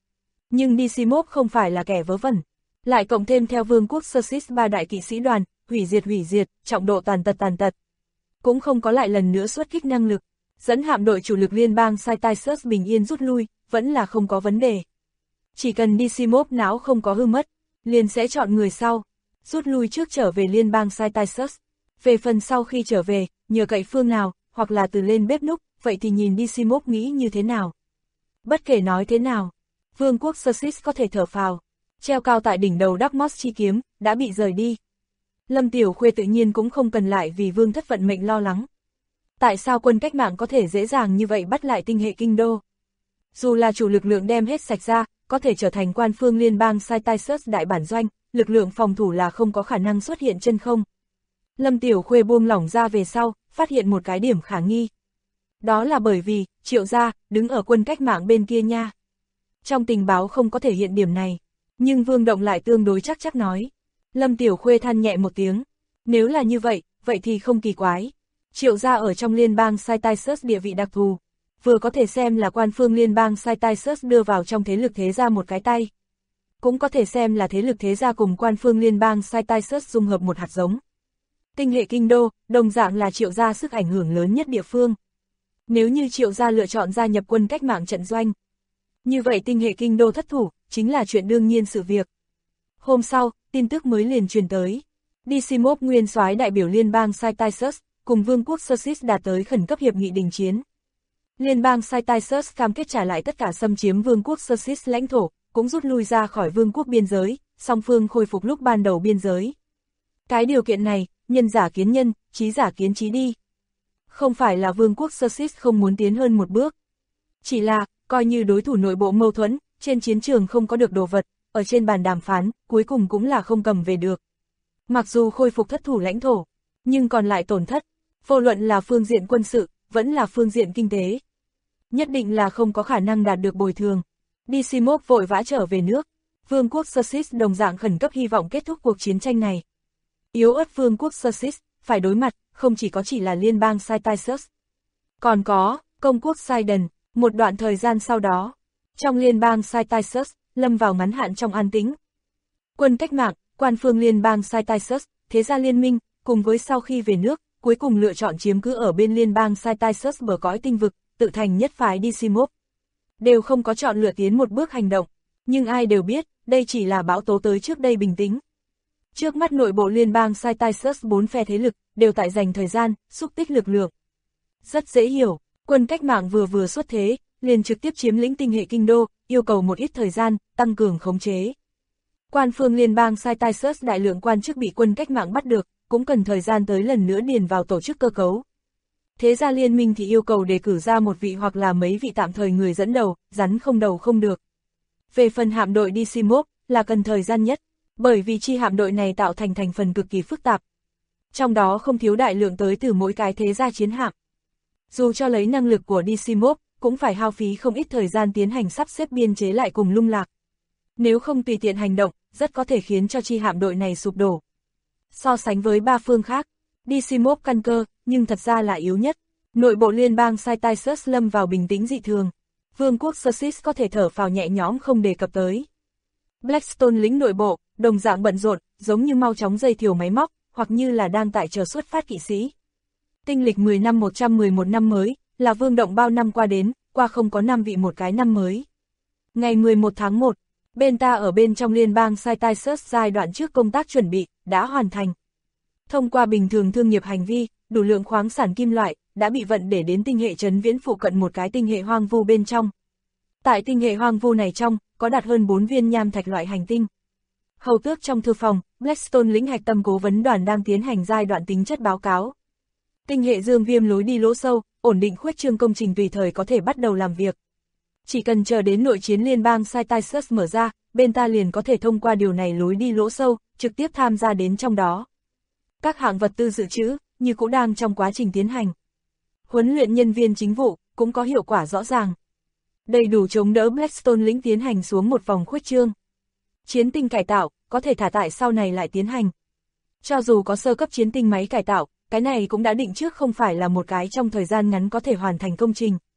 Nhưng DC-1 không phải là kẻ vớ vẩn. Lại cộng thêm theo vương quốc Xerxes 3 đại kỵ sĩ đoàn, hủy diệt, trọng độ tàn tật. Cũng không có lại lần nữa xuất kích năng lực. Dẫn hạm đội chủ lực liên bang Cyrus bình yên rút lui, vẫn là không có vấn đề. Chỉ cần DC-1 não không có hư mất, liền sẽ chọn người sau, rút lui trước trở về liên bang Cyrus. Về phần sau khi trở về, nhờ cậy phương nào, hoặc là từ lên bếp núc, vậy thì nhìn DC-1 nghĩ như thế nào. Bất kể nói thế nào, vương quốc Xerxes có thể thở phào, treo cao tại đỉnh đầu Đắc chi kiếm, đã bị rời đi. Lâm Tiểu Khuê tự nhiên cũng không cần lại vì vương thất vận mệnh lo lắng. Tại sao quân cách mạng có thể dễ dàng như vậy bắt lại tinh hệ kinh đô? Dù là chủ lực lượng đem hết sạch ra, có thể trở thành quan phương liên bang Cyrus đại bản doanh, lực lượng phòng thủ là không có khả năng xuất hiện chân không. Lâm Tiểu Khuê buông lỏng ra về sau, phát hiện một cái điểm khả nghi. Đó là bởi vì, Triệu gia, đứng ở quân cách mạng bên kia nha. Trong tình báo không có thể hiện điểm này, nhưng Vương Động lại tương đối chắc nói. Lâm Tiểu Khuê than nhẹ một tiếng. Nếu là như vậy, vậy thì không kỳ quái. Triệu gia ở trong liên bang Cyrus địa vị đặc thù, vừa có thể xem là quan phương liên bang Cyrus đưa vào trong thế lực thế gia một cái tay. Cũng có thể xem là thế lực thế gia cùng quan phương liên bang Cyrus dung hợp một hạt giống. Tinh hệ kinh đô, đồng dạng là Triệu gia sức ảnh hưởng lớn nhất địa phương. Nếu như Triệu gia lựa chọn gia nhập quân cách mạng trận doanh, như vậy tinh hệ kinh đô thất thủ, chính là chuyện đương nhiên sự việc. Hôm sau, tin tức mới liền truyền tới. DC-1 nguyên soái đại biểu liên bang Cyrus, cùng vương quốc Xerxes đạt tới khẩn cấp hiệp nghị đình chiến. Liên bang Cyrus cam kết trả lại tất cả xâm chiếm vương quốc Xerxes lãnh thổ, cũng rút lui ra khỏi vương quốc biên giới, song phương khôi phục lúc ban đầu biên giới. Cái điều kiện này, nhân giả kiến nhân, trí giả kiến trí đi. Không phải là vương quốc Xerxes không muốn tiến hơn một bước. Chỉ là, coi như đối thủ nội bộ mâu thuẫn, trên chiến trường không có được đồ vật, ở trên bàn đàm phán, cuối cùng cũng là không cầm về được. Mặc dù khôi phục thất thủ lãnh thổ, nhưng còn lại tổn thất, vô luận là phương diện quân sự, vẫn là phương diện kinh tế. Nhất định là không có khả năng đạt được bồi thường. DC-1 vội vã trở về nước, vương quốc Xerxes đồng dạng khẩn cấp hy vọng kết thúc cuộc chiến tranh này. Yếu ớt vương quốc Xerxes, phải đối mặt, không chỉ là liên bang Cyrus, còn có, công quốc Sidon. Một đoạn thời gian sau đó, trong liên bang Cyrus, lâm vào ngắn hạn trong an tĩnh. Quân cách mạng, quan phương liên bang Cyrus, thế gia liên minh, cùng với sau khi về nước, cuối cùng lựa chọn chiếm cứ ở bên liên bang Cyrus bờ cõi tinh vực, tự thành nhất phái DC-1. Đều không có chọn lựa tiến một bước hành động, nhưng ai đều biết, đây chỉ là bão tố tới trước đây bình tĩnh. Trước mắt nội bộ liên bang Cyrus 4 phe thế lực, đều tại dành thời gian, xúc tích lực lượng. Rất dễ hiểu, quân cách mạng vừa xuất thế, liền trực tiếp chiếm lĩnh tinh hệ kinh đô, yêu cầu một ít thời gian, tăng cường khống chế. Quan phương liên bang Cyrus đại lượng quan chức bị quân cách mạng bắt được, cũng cần thời gian tới lần nữa điền vào tổ chức cơ cấu. Thế gia liên minh thì yêu cầu đề cử ra một vị hoặc là mấy vị tạm thời người dẫn đầu, rắn không đầu không được. Về phần hạm đội DC-1, là cần thời gian nhất, bởi vì chi hạm đội này tạo thành phần cực kỳ phức tạp. Trong đó không thiếu đại lượng tới từ mỗi cái thế gia chiến hạm. Dù cho lấy năng lực của DC-1, cũng phải hao phí không ít thời gian tiến hành sắp xếp biên chế lại cùng lung lạc. Nếu không tùy tiện hành động, rất có thể khiến cho chi hạm đội này sụp đổ. So sánh với ba phương khác, DC-1 căn cơ, nhưng thật ra là yếu nhất. Nội bộ liên bang Cyrus lâm vào bình tĩnh dị thường. Vương quốc Xerxes có thể thở phào nhẹ nhõm không đề cập tới. Blackstone lĩnh nội bộ, đồng dạng bận rộn, giống như mau chóng dây thiểu máy móc, hoặc như là đang tại chờ xuất phát kỵ sĩ. Tinh lịch 10 năm 111 năm mới, là Vương Động bao năm qua đến, qua không có 5 vị một cái năm mới. Ngày 11 tháng 1, bên ta ở bên trong liên bang Cyrus giai đoạn trước công tác chuẩn bị, đã hoàn thành. Thông qua bình thường thương nghiệp hành vi, đủ lượng khoáng sản kim loại, đã bị vận để đến tinh hệ trấn viễn phụ cận một cái tinh hệ hoang vu bên trong. Tại tinh hệ hoang vu này trong, có đặt hơn 4 viên nham thạch loại hành tinh. Hầu tước trong thư phòng, Blackstone lĩnh hạch tâm cố vấn đoàn đang tiến hành giai đoạn tính chất báo cáo. Tinh hệ dương viêm lối đi lỗ sâu, ổn định khuếch trương công trình tùy thời có thể bắt đầu làm việc. Chỉ cần chờ đến nội chiến liên bang Cyrus mở ra, bên ta liền có thể thông qua điều này lối đi lỗ sâu, trực tiếp tham gia đến trong đó. Các hạng vật tư dự trữ, như cũng đang trong quá trình tiến hành. Huấn luyện nhân viên chính vụ, cũng có hiệu quả rõ ràng. Đầy đủ chống đỡ Blackstone lĩnh tiến hành xuống một vòng khuếch trương. Chiến tinh cải tạo, có thể thả tại sau này lại tiến hành. Cho dù có sơ cấp chiến tinh máy cải tạo, cái này cũng đã định trước không phải là một cái trong thời gian ngắn có thể hoàn thành công trình.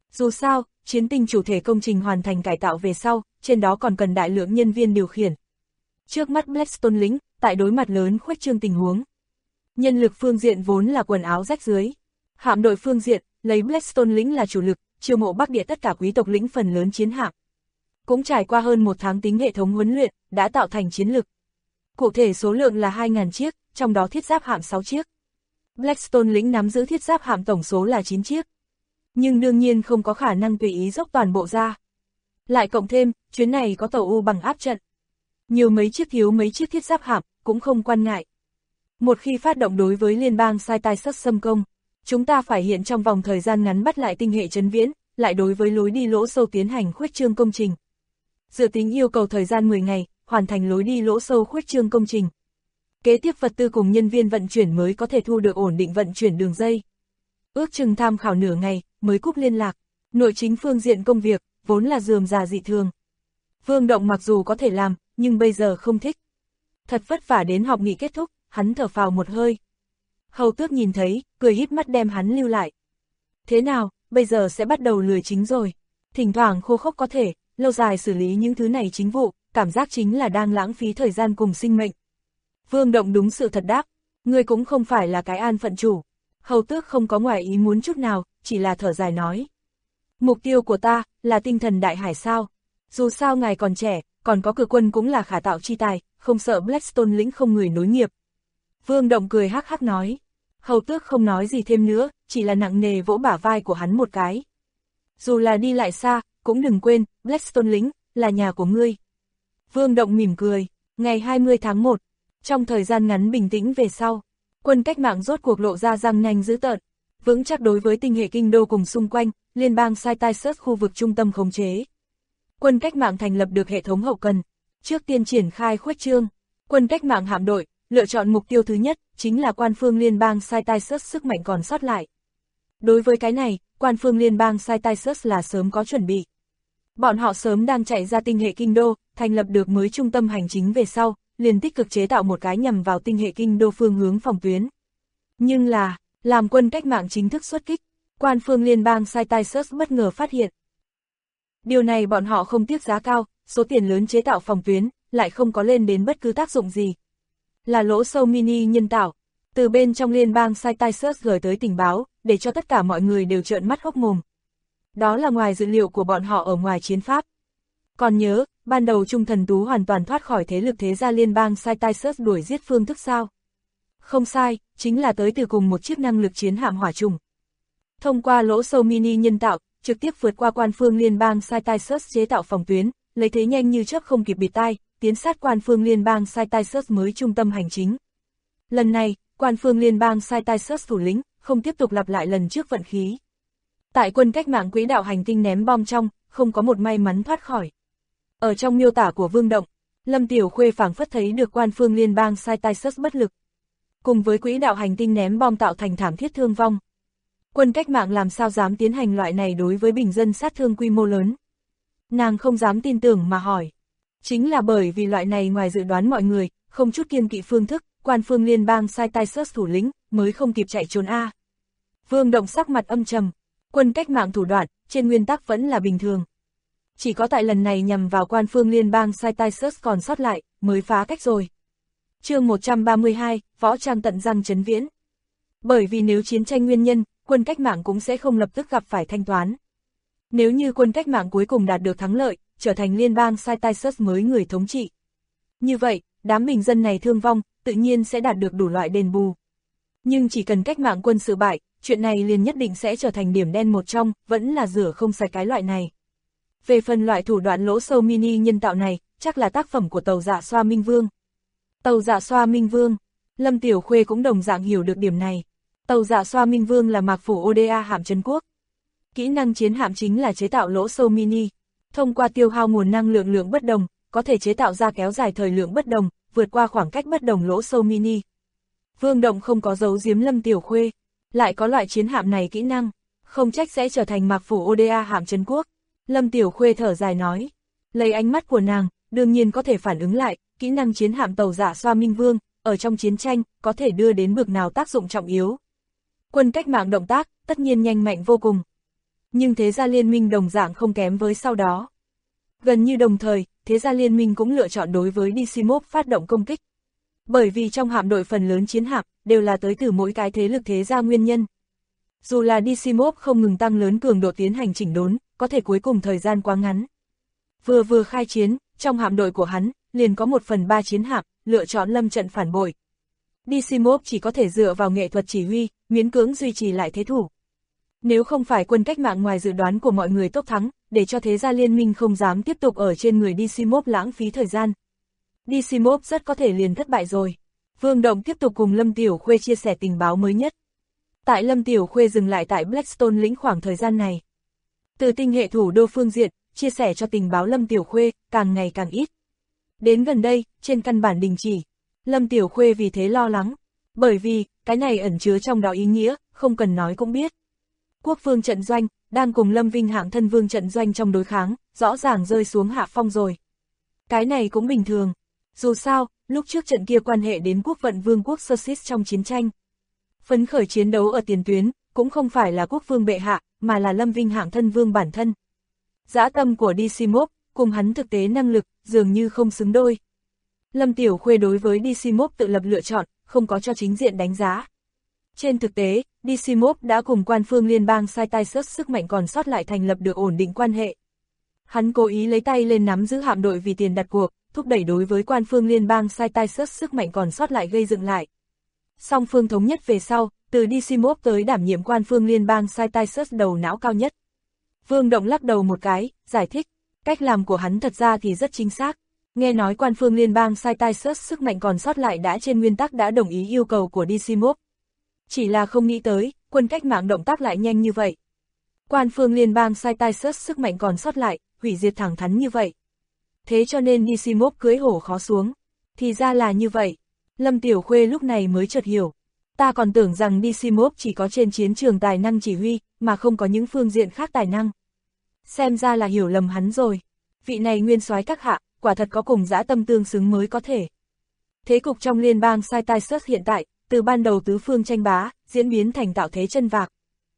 Dù sao, chiến tinh chủ thể công trình hoàn thành cải tạo về sau, trên đó còn cần đại lượng nhân viên điều khiển. Trước mắt Blackstone lính, tại đối mặt lớn khuếch trương tình huống. Nhân lực phương diện vốn là quần áo rách rưới. Hạm đội phương diện, lấy Blackstone lính là chủ lực, chiêu mộ Bắc Địa tất cả quý tộc lĩnh phần lớn chiến hạm. Cũng trải qua hơn một tháng tính hệ thống huấn luyện, đã tạo thành chiến lực. Cụ thể số lượng là 2.000 chiếc, trong đó thiết giáp hạm 6 chiếc. Blackstone lính nắm giữ thiết giáp hạm tổng số là 9 chiếc. Nhưng đương nhiên không có khả năng tùy ý dốc toàn bộ ra. Lại cộng thêm, chuyến này có tàu U bằng áp trận. Nhiều mấy chiếc thiếu mấy chiếc thiết giáp hạm, cũng không quan ngại. Một khi phát động đối với liên bang Sai-Tai-Sớt xâm công, chúng ta phải hiện trong vòng thời gian ngắn bắt lại tinh hệ trấn viễn, lại đối với lối đi lỗ sâu tiến hành khuếch trương công trình. Dự tính yêu cầu thời gian 10 ngày, hoàn thành lối đi lỗ sâu khuếch trương công trình. Kế tiếp vật tư cùng nhân viên vận chuyển mới có thể thu được ổn định vận chuyển đường dây. Ước chừng tham khảo nửa ngày, mới cúp liên lạc. Nội chính phương diện công việc, vốn là rườm rà dị thường. Vương Động mặc dù có thể làm, nhưng bây giờ không thích. Thật vất vả đến họp nghị kết thúc, hắn thở phào một hơi. Hầu Tước nhìn thấy, cười híp mắt đem hắn lưu lại. Thế nào, bây giờ sẽ bắt đầu lười chính rồi. Thỉnh thoảng khô khốc có thể, lâu dài xử lý những thứ này chính vụ, cảm giác chính là đang lãng phí thời gian cùng sinh mệnh. Vương Động đúng sự thật đáp, ngươi cũng không phải là cái an phận chủ. Hầu Tước không có ngoài ý muốn chút nào, chỉ là thở dài nói. Mục tiêu của ta, là tinh thần đại hải sao. Dù sao ngài còn trẻ, còn có cử quân cũng là khả tạo chi tài, không sợ Blackstone lĩnh không người nối nghiệp. Vương Động cười hắc hắc nói. Hầu Tước không nói gì thêm nữa, chỉ là nặng nề vỗ bả vai của hắn một cái. Dù là đi lại xa, cũng đừng quên, Blackstone lĩnh, là nhà của ngươi. Vương Động mỉm cười, ngày 20 tháng 1, trong thời gian ngắn bình tĩnh về sau, quân cách mạng rốt cuộc lộ ra răng nanh dữ tợn, vững chắc đối với tinh hệ kinh đô cùng xung quanh, liên bang Sai-Tai-Sớt khu vực trung tâm khống chế. Quân cách mạng thành lập được hệ thống hậu cần, trước tiên triển khai khuếch trương, quân cách mạng hạm đội, lựa chọn mục tiêu thứ nhất, chính là quan phương liên bang Sai-Tai-Sớt sức mạnh còn sót lại. Đối với cái này, quan phương liên bang Sai-Tai-Sớt là sớm có chuẩn bị. Bọn họ sớm đang chạy ra tinh hệ kinh đô, thành lập được mới trung tâm hành chính về sau, liền tích cực chế tạo một cái nhằm vào tinh hệ kinh đô phương hướng phòng tuyến. Nhưng là, làm quân cách mạng chính thức xuất kích, quan phương liên bang Sai-Tai-Sớt bất ngờ phát hiện. Điều này bọn họ không tiếc giá cao, số tiền lớn chế tạo phòng tuyến, lại không có lên đến bất cứ tác dụng gì. Là lỗ sâu mini nhân tạo, từ bên trong liên bang Sai-Tai-Sớt gửi tới tình báo, để cho tất cả mọi người đều trợn mắt hốc mồm. Đó là ngoài dự liệu của bọn họ ở ngoài chiến pháp. Còn nhớ, ban đầu Trung Thần Tú hoàn toàn thoát khỏi thế lực thế gia liên bang Sai-Tai-Sớt đuổi giết phương thức sao? Không sai, chính là tới từ cùng một chiếc năng lực chiến hạm hỏa trùng. Thông qua lỗ sâu mini nhân tạo, trực tiếp vượt qua quan phương liên bang Sai-Tai-Sớt chế tạo phòng tuyến, lấy thế nhanh như chớp không kịp bịt tai, tiến sát quan phương liên bang Sai-Tai-Sớt mới trung tâm hành chính. Lần này, quan phương liên bang Sai-Tai-Sớt thủ lĩnh, không tiếp tục lặp lại lần trước vận khí. Tại quân cách mạng quỹ đạo hành tinh ném bom trong, không có một may mắn thoát khỏi. Ở trong miêu tả của Vương Động, Lâm Tiểu Khuê phảng phất thấy được quan phương liên bang Sai-Tai-Sớt bất lực. Cùng với quỹ đạo hành tinh ném bom tạo thành thảm thiết thương vong. Quân cách mạng làm sao dám tiến hành loại này đối với bình dân sát thương quy mô lớn. Nàng không dám tin tưởng mà hỏi. Chính là bởi vì loại này ngoài dự đoán mọi người, không chút kiêng kỵ phương thức, quan phương liên bang Sai-Tai-Sớt thủ lĩnh, mới không kịp chạy trốn a. Vương Động sắc mặt âm trầm, quân cách mạng thủ đoạn, trên nguyên tắc vẫn là bình thường. Chỉ có tại lần này nhằm vào quan phương liên bang Sai-Tai-Sớt còn sót lại, mới phá cách rồi. Chương 132, võ trang tận răng trấn viễn. Bởi vì nếu chiến tranh nguyên nhân, quân cách mạng cũng sẽ không lập tức gặp phải thanh toán. Nếu như quân cách mạng cuối cùng đạt được thắng lợi, trở thành liên bang Sai-Tai-Sớt mới người thống trị. Như vậy, đám bình dân này thương vong, tự nhiên sẽ đạt được đủ loại đền bù. Nhưng chỉ cần cách mạng quân sự bại, chuyện này liền nhất định sẽ trở thành điểm đen một trong, vẫn là rửa không sạch cái loại này. Về phần loại thủ đoạn lỗ sâu mini nhân tạo này, chắc là tác phẩm của tàu Dạ Xoa Minh Vương. Tàu Dạ Xoa Minh Vương, Lâm Tiểu Khuê cũng đồng dạng hiểu được điểm này. Tàu Dạ Xoa Minh Vương là mạc phủ ODA hạm trấn quốc. Kỹ năng chiến hạm chính là chế tạo lỗ sâu mini. Thông qua tiêu hao nguồn năng lượng bất đồng, có thể chế tạo ra kéo dài thời lượng bất đồng, vượt qua khoảng cách bất đồng lỗ sâu mini. Vương Động không có giấu giếm Lâm Tiểu Khuê, lại có loại chiến hạm này kỹ năng, không trách sẽ trở thành mạc phủ ODA hạm trấn quốc. Lâm Tiểu Khuê thở dài nói, lấy ánh mắt của nàng, đương nhiên có thể phản ứng lại, kỹ năng chiến hạm tàu Dạ Xoa Minh Vương, ở trong chiến tranh, có thể đưa đến bực nào tác dụng trọng yếu. Quân cách mạng động tác, tất nhiên nhanh mạnh vô cùng. Nhưng thế gia liên minh đồng dạng không kém với sau đó. Gần như đồng thời, thế gia liên minh cũng lựa chọn đối với Decimov phát động công kích. Bởi vì trong hạm đội phần lớn chiến hạm đều là tới từ mỗi cái thế lực thế gia nguyên nhân. Dù là Decimov không ngừng tăng lớn cường độ tiến hành chỉnh đốn, có thể cuối cùng thời gian quá ngắn. Vừa khai chiến, trong hạm đội của hắn, liền có 1/3 chiến hạm lựa chọn lâm trận phản bội. Decimov chỉ có thể dựa vào nghệ thuật chỉ huy, miễn cưỡng duy trì lại thế thủ. Nếu không phải quân cách mạng ngoài dự đoán của mọi người tốc thắng, để cho thế gia liên minh không dám tiếp tục ở trên người Decimov lãng phí thời gian. Decimov rất có thể liền thất bại rồi. Vương Động tiếp tục cùng Lâm Tiểu Khuê chia sẻ tình báo mới nhất. Tại Lâm Tiểu Khuê dừng lại tại Blackstone lĩnh khoảng thời gian này. Từ tinh hệ thủ đô phương diện, chia sẻ cho tình báo Lâm Tiểu Khuê, càng ngày càng ít. Đến gần đây, trên căn bản đình chỉ. Lâm Tiểu Khuê vì thế lo lắng. Bởi vì, cái này ẩn chứa trong đó ý nghĩa, không cần nói cũng biết. Quốc vương trận doanh, đang cùng Lâm Vinh hạng thân vương trận doanh trong đối kháng, rõ ràng rơi xuống hạ phong rồi. Cái này cũng bình thường. Dù sao, lúc trước trận kia quan hệ đến quốc vận vương quốc Sussex trong chiến tranh. Phấn khởi chiến đấu ở tiền tuyến, cũng không phải là quốc vương bệ hạ, mà là Lâm Vinh hạng thân vương bản thân. Dã tâm của Decimov, cùng hắn thực tế năng lực, dường như không xứng đôi. Lâm Tiểu Khuê đối với Decimov tự lập lựa chọn, không có cho chính diện đánh giá. Trên thực tế, Decimov đã cùng quan phương liên bang Cytisus sức mạnh còn sót lại thành lập được ổn định quan hệ. Hắn cố ý lấy tay lên nắm giữ hạm đội vì tiền đặt cuộc, thúc đẩy đối với quan phương liên bang Cytisus sức mạnh còn sót lại gây dựng lại. Song phương thống nhất về sau, từ Decimov tới đảm nhiệm quan phương liên bang Cytisus đầu não cao nhất. Vương Động lắc đầu một cái, giải thích, cách làm của hắn thật ra thì rất chính xác. Nghe nói quan phương liên bang Cytisus sức mạnh còn sót lại đã trên nguyên tắc đã đồng ý yêu cầu của Decimov. Chỉ là không nghĩ tới, quân cách mạng động tác lại nhanh như vậy. Quan phương liên bang Cytisus sức mạnh còn sót lại, hủy diệt thẳng thắn như vậy. Thế cho nên Decimov cưỡi hổ khó xuống. Thì ra là như vậy. Lâm Tiểu Khuê lúc này mới chợt hiểu. Ta còn tưởng rằng Decimov chỉ có trên chiến trường tài năng chỉ huy, mà không có những phương diện khác tài năng. Xem ra là hiểu lầm hắn rồi. Vị này nguyên soái các hạ, quả thật có cùng dã tâm tương xứng mới có thể. Thế cục trong liên bang Cytisus hiện tại, từ ban đầu tứ phương tranh bá, diễn biến thành tạo thế chân vạc.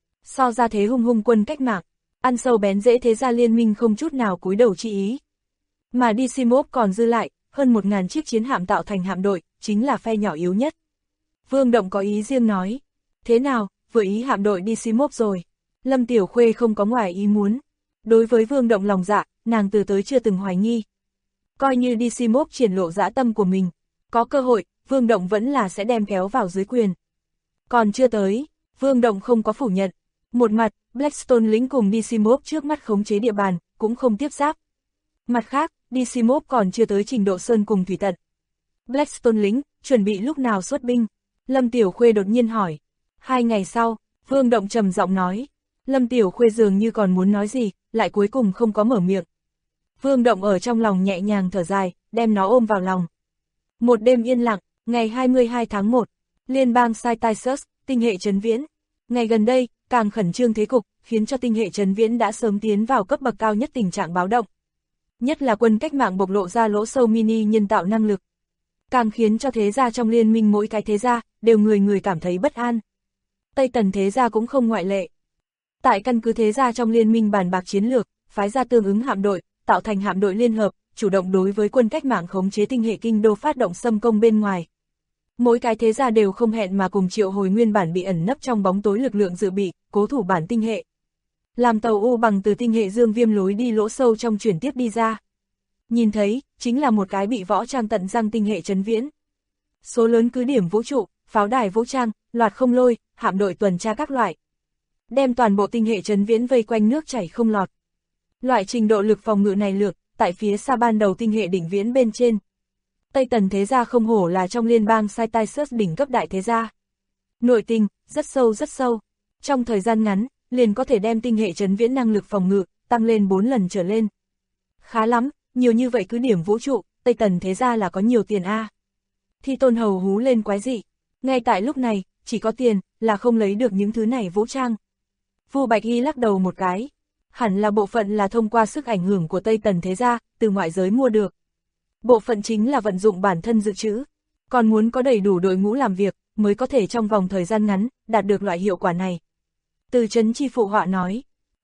So ra thế hung hung quân cách mạng, ăn sâu bén rễ thế gia liên minh không chút nào cúi đầu chi ý. Mà Decimov còn dư lại, hơn 1000 chiếc chiến hạm tạo thành hạm đội, chính là phe nhỏ yếu nhất. Vương Động có ý riêng nói, thế nào, vừa ý hạm đội Decimov rồi. Lâm Tiểu Khuê không có ngoài ý muốn. Đối với Vương Động lòng dạ, nàng từ tới chưa từng hoài nghi. Coi như Decimov triển lộ dã tâm của mình, có cơ hội, Vương Động vẫn là sẽ đem kéo vào dưới quyền. Còn chưa tới, Vương Động không có phủ nhận. Một mặt, Blackstone lĩnh cùng Decimov trước mắt khống chế địa bàn, cũng không tiếp giáp. Mặt khác, Decimov còn chưa tới trình độ sơn cùng thủy tận. Blackstone lĩnh, chuẩn bị lúc nào xuất binh? Lâm Tiểu Khuê đột nhiên hỏi. 2 ngày sau, Vương Động trầm giọng nói. Lâm Tiểu Khuê dường như còn muốn nói gì, lại cuối cùng không có mở miệng. Vương Động ở trong lòng nhẹ nhàng thở dài, đem nó ôm vào lòng. Một đêm yên lặng, ngày 22 tháng 1, liên bang Cytisus, tinh hệ Trấn Viễn. Ngày gần đây, càng khẩn trương thế cục, khiến cho tinh hệ Trấn Viễn đã sớm tiến vào cấp bậc cao nhất tình trạng báo động. Nhất là quân cách mạng bộc lộ ra lỗ sâu mini nhân tạo năng lực. Càng khiến cho thế gia trong liên minh mỗi cái thế gia, đều người cảm thấy bất an. Tây Tần thế gia cũng không ngoại lệ. Tại căn cứ thế gia trong liên minh bàn bạc chiến lược, phái ra tương ứng hạm đội, tạo thành hạm đội liên hợp, chủ động đối với quân cách mạng khống chế tinh hệ kinh đô phát động xâm công bên ngoài. Mỗi cái thế gia đều không hẹn mà cùng triệu hồi nguyên bản bị ẩn nấp trong bóng tối lực lượng dự bị, cố thủ bản tinh hệ. Làm tàu U bằng từ tinh hệ Dương Viêm lối đi lỗ sâu trong chuyển tiếp đi ra. Nhìn thấy, chính là một cái bị võ trang tận răng tinh hệ Trấn Viễn. Số lớn cứ điểm vũ trụ, pháo đài vũ trang, loạt không lôi, hạm đội tuần tra các loại. Đem toàn bộ tinh hệ Trấn Viễn vây quanh nước chảy không lọt. Loại trình độ lực phòng ngự này lược, tại phía xa ban đầu tinh hệ đỉnh viễn bên trên. Tây Tần thế gia không hổ là trong liên bang Cytisus đỉnh cấp đại thế gia. Nội tình, rất sâu rất sâu. Trong thời gian ngắn, liền có thể đem tinh hệ Trấn Viễn năng lực phòng ngự, tăng lên 4 lần trở lên. Khá lắm, nhiều như vậy cứ điểm vũ trụ, Tây Tần thế gia là có nhiều tiền a. Thi Tôn Hầu hú lên quái dị. Ngay tại lúc này, chỉ có tiền, là không lấy được những thứ này vũ trang. Vu Bạch Hy lắc đầu một cái. Hẳn là bộ phận là thông qua sức ảnh hưởng của Tây Tần thế gia, từ ngoại giới mua được. Bộ phận chính là vận dụng bản thân dự trữ. Còn muốn có đầy đủ đội ngũ làm việc, mới có thể trong vòng thời gian ngắn, đạt được loại hiệu quả này. Từ Trấn Chi phụ họa nói.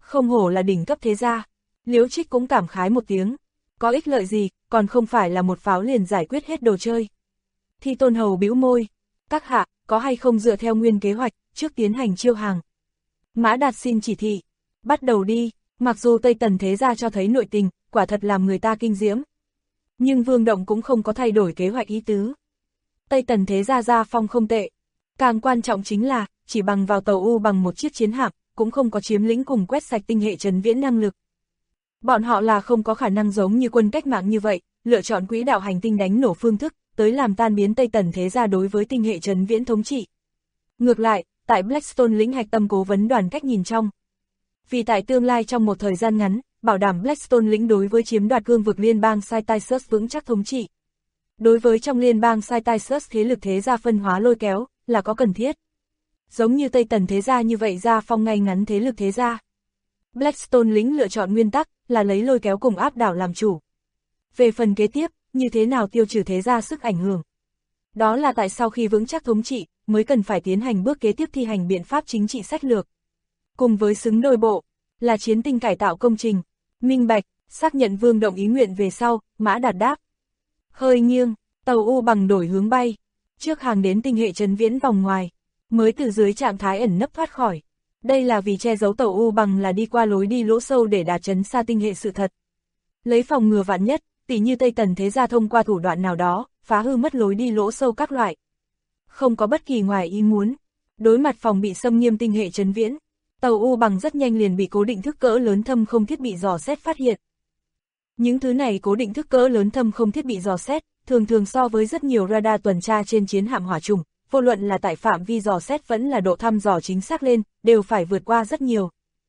Không hổ là đỉnh cấp thế gia. Liễu Trích cũng cảm khái một tiếng. Có ích lợi gì, còn không phải là một pháo liền giải quyết hết đồ chơi. Thi Tôn Hầu bĩu môi. Các hạ, có hay không dựa theo nguyên kế hoạch, trước tiến hành chiêu hàng. Mã Đạt xin chỉ thị. Bắt đầu đi, mặc dù Tây Tần thế gia cho thấy nội tình, quả thật làm người ta kinh diễm. Nhưng Vương Động cũng không có thay đổi kế hoạch ý tứ. Tây Tần thế gia gia phong không tệ. Càng quan trọng chính là, chỉ bằng vào tàu U bằng một chiếc chiến hạm, cũng không có chiếm lĩnh cùng quét sạch tinh hệ Trấn Viễn năng lực. Bọn họ là không có khả năng giống như quân cách mạng như vậy, lựa chọn quỹ đạo hành tinh đánh nổ phương thức, tới làm tan biến Tây Tần thế gia đối với tinh hệ Trấn Viễn thống trị. Ngược lại, tại Blackstone lĩnh hạch tâm cố vấn đoàn cách nhìn trong. Vì tại tương lai trong một thời gian ngắn, bảo đảm Blackstone lĩnh đối với chiếm đoạt cương vực liên bang Cytisus vững chắc thống trị. Đối với trong liên bang Cytisus thế lực thế gia phân hóa lôi kéo, là có cần thiết. Giống như Tây Tần thế gia như vậy gia phong ngay ngắn thế lực thế gia. Blackstone lĩnh lựa chọn nguyên tắc là lấy lôi kéo cùng áp đảo làm chủ. Về phần kế tiếp, như thế nào tiêu trừ thế gia sức ảnh hưởng. Đó là tại sau khi vững chắc thống trị, mới cần phải tiến hành bước kế tiếp thi hành biện pháp chính trị sách lược. Cùng với xứng đôi bộ, là chiến tinh cải tạo công trình, minh bạch, xác nhận Vương Động ý nguyện về sau, Mã Đạt đáp. Hơi nghiêng, tàu U bằng đổi hướng bay, trước hàng đến tinh hệ Trấn Viễn vòng ngoài, mới từ dưới trạng thái ẩn nấp thoát khỏi. Đây là vì che giấu tàu U bằng là đi qua lối đi lỗ sâu để đả chấn xa tinh hệ sự thật. Lấy phòng ngừa vạn nhất, tỉ như Tây Tần thế gia thông qua thủ đoạn nào đó, phá hư mất lối đi lỗ sâu các loại. Không có bất kỳ ngoài ý muốn. Đối mặt phòng bị xâm nghiêm tinh hệ Trấn Viễn, tàu U bằng rất nhanh liền bị cố định thức cỡ lớn thâm không thiết bị dò xét phát hiện. Những thứ này cố định thức cỡ lớn thâm không thiết bị dò xét, thường so với rất nhiều radar tuần tra trên chiến hạm hỏa trùng, vô luận là tại phạm vi dò xét vẫn là độ thăm dò chính xác lên, đều phải vượt qua rất nhiều.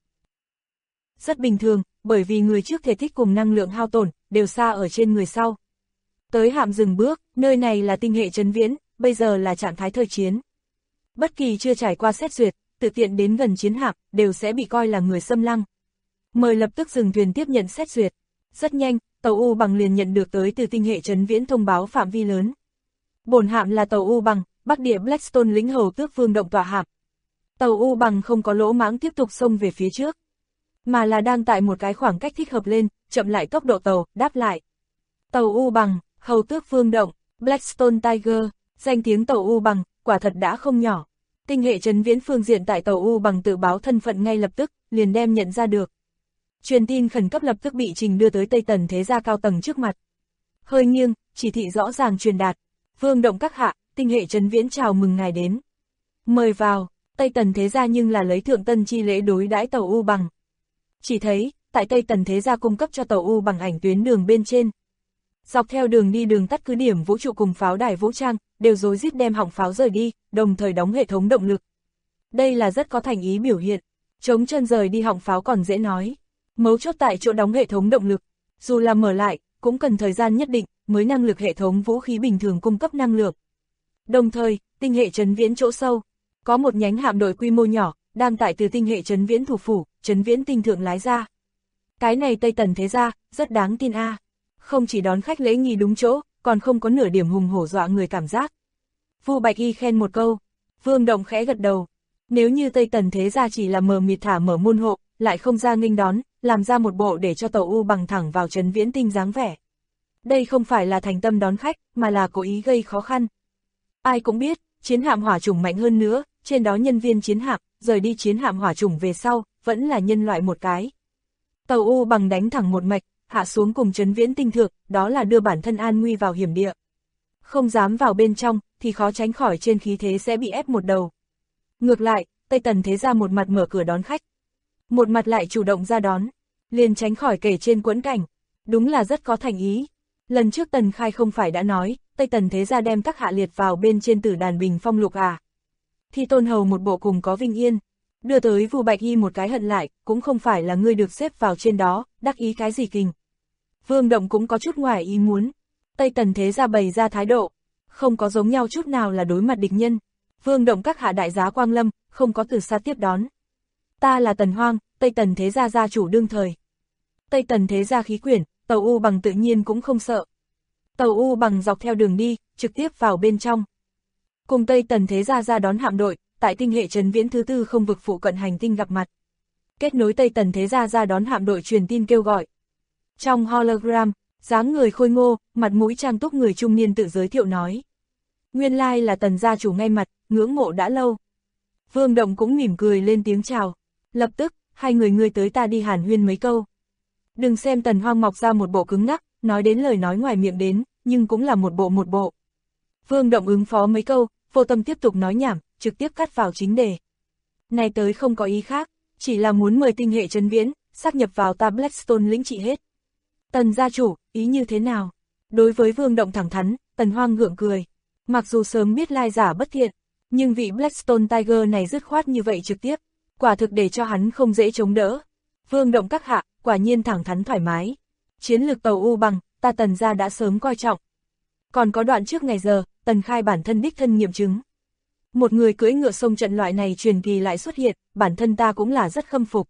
Rất bình thường, bởi vì người trước thể tích cùng năng lượng hao tổn, đều xa ở trên người sau. Tới hạm dừng bước, nơi này là tinh hệ Trấn Viễn, bây giờ là trạng thái thời chiến. Bất kỳ chưa trải qua xét duyệt, tự tiện đến gần chiến hạm, đều sẽ bị coi là người xâm lăng. Mời lập tức dừng thuyền tiếp nhận xét duyệt. Rất nhanh, tàu U bằng liền nhận được tới từ tinh hệ Trấn Viễn thông báo phạm vi lớn. Bổn hạm là tàu U bằng, Bắc địa Blackstone lĩnh hầu tước Vương Động tọa hạm. Tàu U bằng không có lỗ mãng tiếp tục xông về phía trước, mà là đang tại một cái khoảng cách thích hợp lên, chậm lại tốc độ tàu, đáp lại. Tàu U bằng, hầu tước Vương Động, Blackstone Tiger, danh tiếng tàu U bằng, quả thật đã không nhỏ. Tinh hệ Trấn Viễn phương diện tại tàu U bằng tự báo thân phận ngay lập tức, liền đem nhận ra được. Truyền tin khẩn cấp lập tức bị trình đưa tới Tây Tần thế gia cao tầng trước mặt. Hơi nghiêng, chỉ thị rõ ràng truyền đạt. Vương Động các hạ, tinh hệ Trấn Viễn chào mừng ngài đến. Mời vào, Tây Tần thế gia nhưng là lấy thượng tân chi lễ đối đãi tàu U bằng. Chỉ thấy, tại Tây Tần thế gia cung cấp cho tàu U bằng ảnh tuyến đường bên trên. Dọc theo đường đi đường tắt cứ điểm vũ trụ cùng pháo đài vũ trang, đều rối rít đem hỏng pháo rời đi, đồng thời đóng hệ thống động lực. Đây là rất có thành ý biểu hiện. Chống chân rời đi hỏng pháo còn dễ nói. Mấu chốt tại chỗ đóng hệ thống động lực, dù là mở lại, cũng cần thời gian nhất định, mới năng lực hệ thống vũ khí bình thường cung cấp năng lượng. Đồng thời, tinh hệ Trấn Viễn chỗ sâu, có một nhánh hạm đội quy mô nhỏ, đang tại từ tinh hệ Trấn Viễn thủ phủ, Trấn Viễn tinh thượng lái ra. Cái này Tây Tần thế gia, rất đáng tin a. Không chỉ đón khách lễ nghi đúng chỗ, còn không có nửa điểm hùng hổ dọa người cảm giác. Vu Bạch Y khen một câu, Vương Động khẽ gật đầu. Nếu như Tây Tần thế gia chỉ là mờ mịt thả mở môn hộ, lại không ra nghênh đón, làm ra một bộ để cho tàu U bằng thẳng vào Trấn Viễn tinh dáng vẻ. Đây không phải là thành tâm đón khách, mà là cố ý gây khó khăn. Ai cũng biết, chiến hạm hỏa chủng mạnh hơn nữa, trên đó nhân viên chiến hạm, rời đi chiến hạm hỏa chủng về sau, vẫn là nhân loại một cái. Tàu U bằng đánh thẳng một mạch, hạ xuống cùng Trấn Viễn tinh thượng, đó là đưa bản thân an nguy vào hiểm địa. Không dám vào bên trong, thì khó tránh khỏi trên khí thế sẽ bị ép một đầu. Ngược lại, Tây Tần thế gia một mặt mở cửa đón khách, một mặt lại chủ động ra đón, liền tránh khỏi kể trên quẫn cảnh. Đúng là rất có thành ý. Lần trước Tần Khai không phải đã nói, Tây Tần thế gia đem các hạ liệt vào bên trên Tử Đàn Bình Phong lục à. Thi Tôn Hầu một bộ cùng có vinh yên, đưa tới Vu Bạch Y một cái hận lại, cũng không phải là ngươi được xếp vào trên đó, đắc ý cái gì kình. Vương Động cũng có chút ngoài ý muốn. Tây Tần thế gia bày ra thái độ, không có giống nhau chút nào là đối mặt địch nhân. Vương Động các hạ đại giá quang lâm, không có từ xa tiếp đón. Ta là Tần Hoang, Tây Tần thế gia gia chủ đương thời. Tây Tần thế gia khí quyển, tàu U bằng tự nhiên cũng không sợ. Tàu U bằng dọc theo đường đi, trực tiếp vào bên trong. Cùng Tây Tần thế gia ra đón hạm đội, tại tinh hệ Trấn Viễn thứ tư không vực phụ cận hành tinh gặp mặt. kết nối Tây Tần thế gia ra đón hạm đội truyền tin kêu gọi. Trong hologram, dáng người khôi ngô, mặt mũi trang túc người trung niên tự giới thiệu nói. Nguyên lai là Tần gia chủ ngay mặt, ngưỡng mộ đã lâu. Vương Động cũng mỉm cười lên tiếng chào. Lập tức, hai người ngươi tới ta đi hàn huyên mấy câu. Đừng xem Tần Hoang mọc ra một bộ cứng ngắc, nói đến lời nói ngoài miệng đến, nhưng cũng là một bộ. Vương Động ứng phó mấy câu, vô tâm tiếp tục nói nhảm, trực tiếp cắt vào chính đề. Này tới không có ý khác, chỉ là muốn mời tinh hệ Trấn Viễn, sáp nhập vào ta Blackstone lĩnh trị hết. Tần gia chủ, ý như thế nào? Đối với Vương Động thẳng thắn, Tần Hoang gượng cười. Mặc dù sớm biết lai giả bất thiện, nhưng vị Blackstone Tiger này dứt khoát như vậy trực tiếp, quả thực để cho hắn không dễ chống đỡ. Vương Động các hạ, quả nhiên thẳng thắn thoải mái. Chiến lược tàu U Bằng, ta Tần gia đã sớm coi trọng. Còn có đoạn trước ngày giờ, Tần Khai bản thân đích thân nghiệm chứng. Một người cưỡi ngựa sông trận loại này truyền kỳ lại xuất hiện, bản thân ta cũng là rất khâm phục.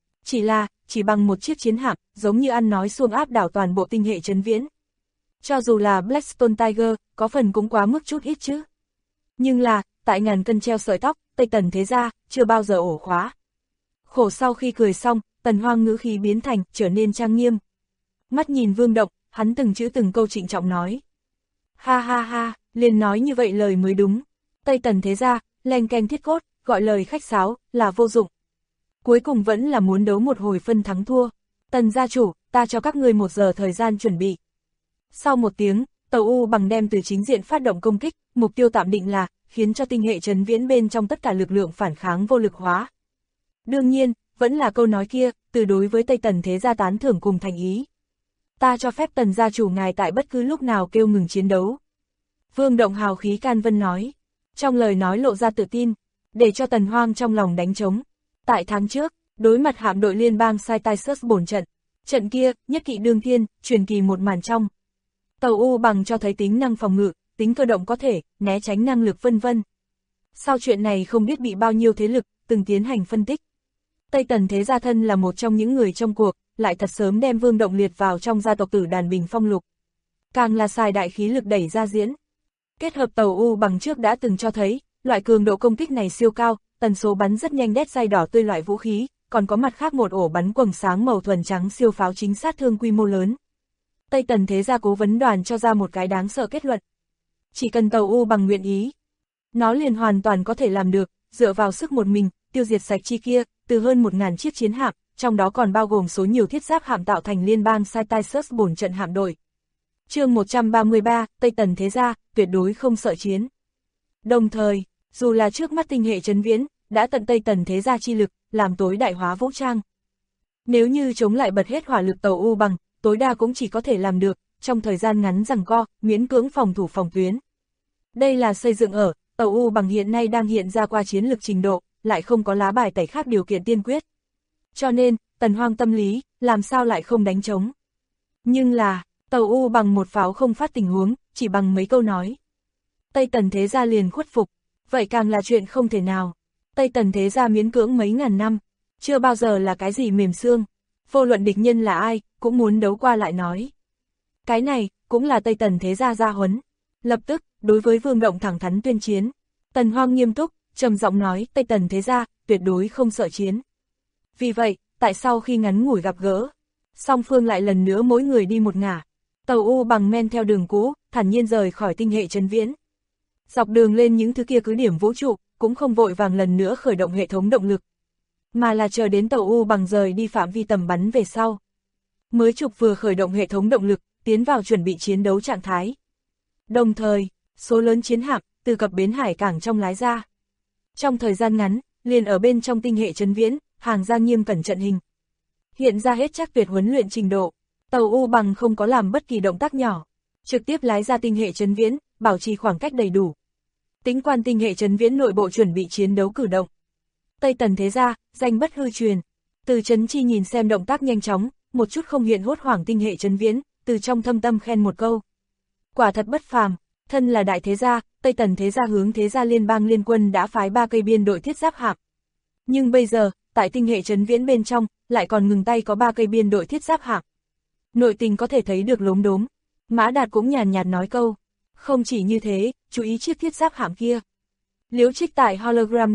Chỉ bằng một chiếc chiến hạm, giống như ăn nói xuông áp đảo toàn bộ tinh hệ Trấn Viễn. Cho dù là Blackstone Tiger, có phần cũng quá mức chút ít chứ. Nhưng là, tại ngàn cân treo sợi tóc, Tây Tần thế gia, chưa bao giờ ổ khóa. Khổ sau khi cười xong, Tần Hoang ngữ khí biến thành, trở nên trang nghiêm. Mắt nhìn Vương Động, hắn từng chữ từng câu trịnh trọng nói. Ha ha ha, liền nói như vậy lời mới đúng. Tây Tần thế gia, len keng thiết cốt, gọi lời khách sáo, là vô dụng. Cuối cùng vẫn là muốn đấu một hồi phân thắng thua. Tần gia chủ, ta cho các ngươi 1 giờ thời gian chuẩn bị. Sau 1 tiếng, tàu U Bằng đem từ chính diện phát động công kích, mục tiêu tạm định là, khiến cho tinh hệ Trấn Viễn bên trong tất cả lực lượng phản kháng vô lực hóa. Đương nhiên, vẫn là câu nói kia, từ đối với Tây Tần thế gia tán thưởng cùng thành ý. Ta cho phép Tần gia chủ ngài tại bất cứ lúc nào kêu ngừng chiến đấu. Vương Động hào khí can vân nói, trong lời nói lộ ra tự tin, để cho Tần Hoang trong lòng đánh trống. Tại tháng trước, đối mặt hạm đội liên bang Cytisus bổn trận kia, nhất kỵ đương thiên, truyền kỳ một màn trong. Tàu U Bằng cho thấy tính năng phòng ngự, tính cơ động có thể, né tránh năng lực vân vân. Sau chuyện này không biết bị bao nhiêu thế lực, từng tiến hành phân tích. Tây Tần thế gia thân là một trong những người trong cuộc, lại thật sớm đem Vương Động liệt vào trong gia tộc Tử Đàn Bình Phong Lục. Càng là xài đại khí lực đẩy ra diễn. Kết hợp tàu U Bằng trước đã từng cho thấy, loại cường độ công kích này siêu cao, tần số bắn rất nhanh đét dây đỏ tươi loại vũ khí, còn có mặt khác một ổ bắn quầng sáng màu thuần trắng siêu pháo chính sát thương quy mô lớn. Tây Tần thế gia cố vấn đoàn cho ra một cái đáng sợ kết luận. Chỉ cần tàu U Bằng nguyện ý, nó liền hoàn toàn có thể làm được, dựa vào sức một mình, tiêu diệt sạch chi kia, từ hơn 1000 chiếc chiến hạm, trong đó còn bao gồm số nhiều thiết giáp hạm tạo thành liên bang Cytisus bổn trận hạm đội. Chương 133, Tây Tần thế gia, tuyệt đối không sợ chiến. Đồng thời, dù là trước mắt tinh hệ Trấn Viễn, đã tận Tây Tần thế gia chi lực, làm tối đại hóa vũ trang. Nếu như chống lại bật hết hỏa lực tàu U Bằng, tối đa cũng chỉ có thể làm được, trong thời gian ngắn giằng co, miễn cưỡng phòng thủ phòng tuyến. Đây là xây dựng ở, tàu U Bằng hiện nay đang hiện ra qua chiến lực trình độ, lại không có lá bài tẩy khác điều kiện tiên quyết. Cho nên, Tần Hoang tâm lý, làm sao lại không đánh trống. Nhưng là, tàu U Bằng một pháo không phát tình huống, chỉ bằng mấy câu nói. Tây Tần thế gia liền khuất phục, vậy càng là chuyện không thể nào. Tây Tần thế gia miễn cưỡng mấy ngàn năm, chưa bao giờ là cái gì mềm xương. Vô luận địch nhân là ai, cũng muốn đấu qua lại nói. Cái này, cũng là Tây Tần thế gia gia huấn. Lập tức, đối với Vương Động thẳng thắn tuyên chiến. Tần Hoang nghiêm túc, trầm giọng nói Tây Tần thế gia, tuyệt đối không sợ chiến. Vì vậy, tại sau khi ngắn ngủi gặp gỡ, song phương lại lần nữa mỗi người đi một ngả. Tàu U Bằng men theo đường cũ, thản nhiên rời khỏi tinh hệ Trấn Viễn. Dọc đường lên những thứ kia cứ điểm vũ trụ, cũng không vội vàng lần nữa khởi động hệ thống động lực, mà là chờ đến tàu U Bằng rời đi phạm vi tầm bắn về sau. Mới chụp vừa khởi động hệ thống động lực, tiến vào chuẩn bị chiến đấu trạng thái. Đồng thời, số lớn chiến hạm, từ cập bến hải cảng trong lái ra. Trong thời gian ngắn, liền ở bên trong tinh hệ Trấn Viễn, hàng ra nghiêm cẩn trận hình. Hiện ra hết chắc tuyệt huấn luyện trình độ, tàu U Bằng không có làm bất kỳ động tác nhỏ, trực tiếp lái ra tinh hệ Trấn Viễn, bảo trì khoảng cách đầy đủ. Tính quan tinh hệ Trấn Viễn nội bộ chuẩn bị chiến đấu cử động. Tây Tần thế gia, danh bất hư truyền. Từ Trấn Chi nhìn xem động tác nhanh chóng, một chút không hiện hốt hoảng tinh hệ Trấn Viễn, từ trong thâm tâm khen một câu. Quả thật bất phàm, thân là đại thế gia, Tây Tần thế gia hướng thế gia liên bang liên quân đã phái 3 cây biên đội thiết giáp hạm. Nhưng bây giờ, tại tinh hệ Trấn Viễn bên trong, lại còn ngừng tay có 3 cây biên đội thiết giáp hạm. Nội tình có thể thấy được lốm đốm. Mã Đạt cũng nhàn nhạt nói câu. Không chỉ như thế, chú ý chiếc thiết giáp hạm kia. Liễu Trích tại hologram lên,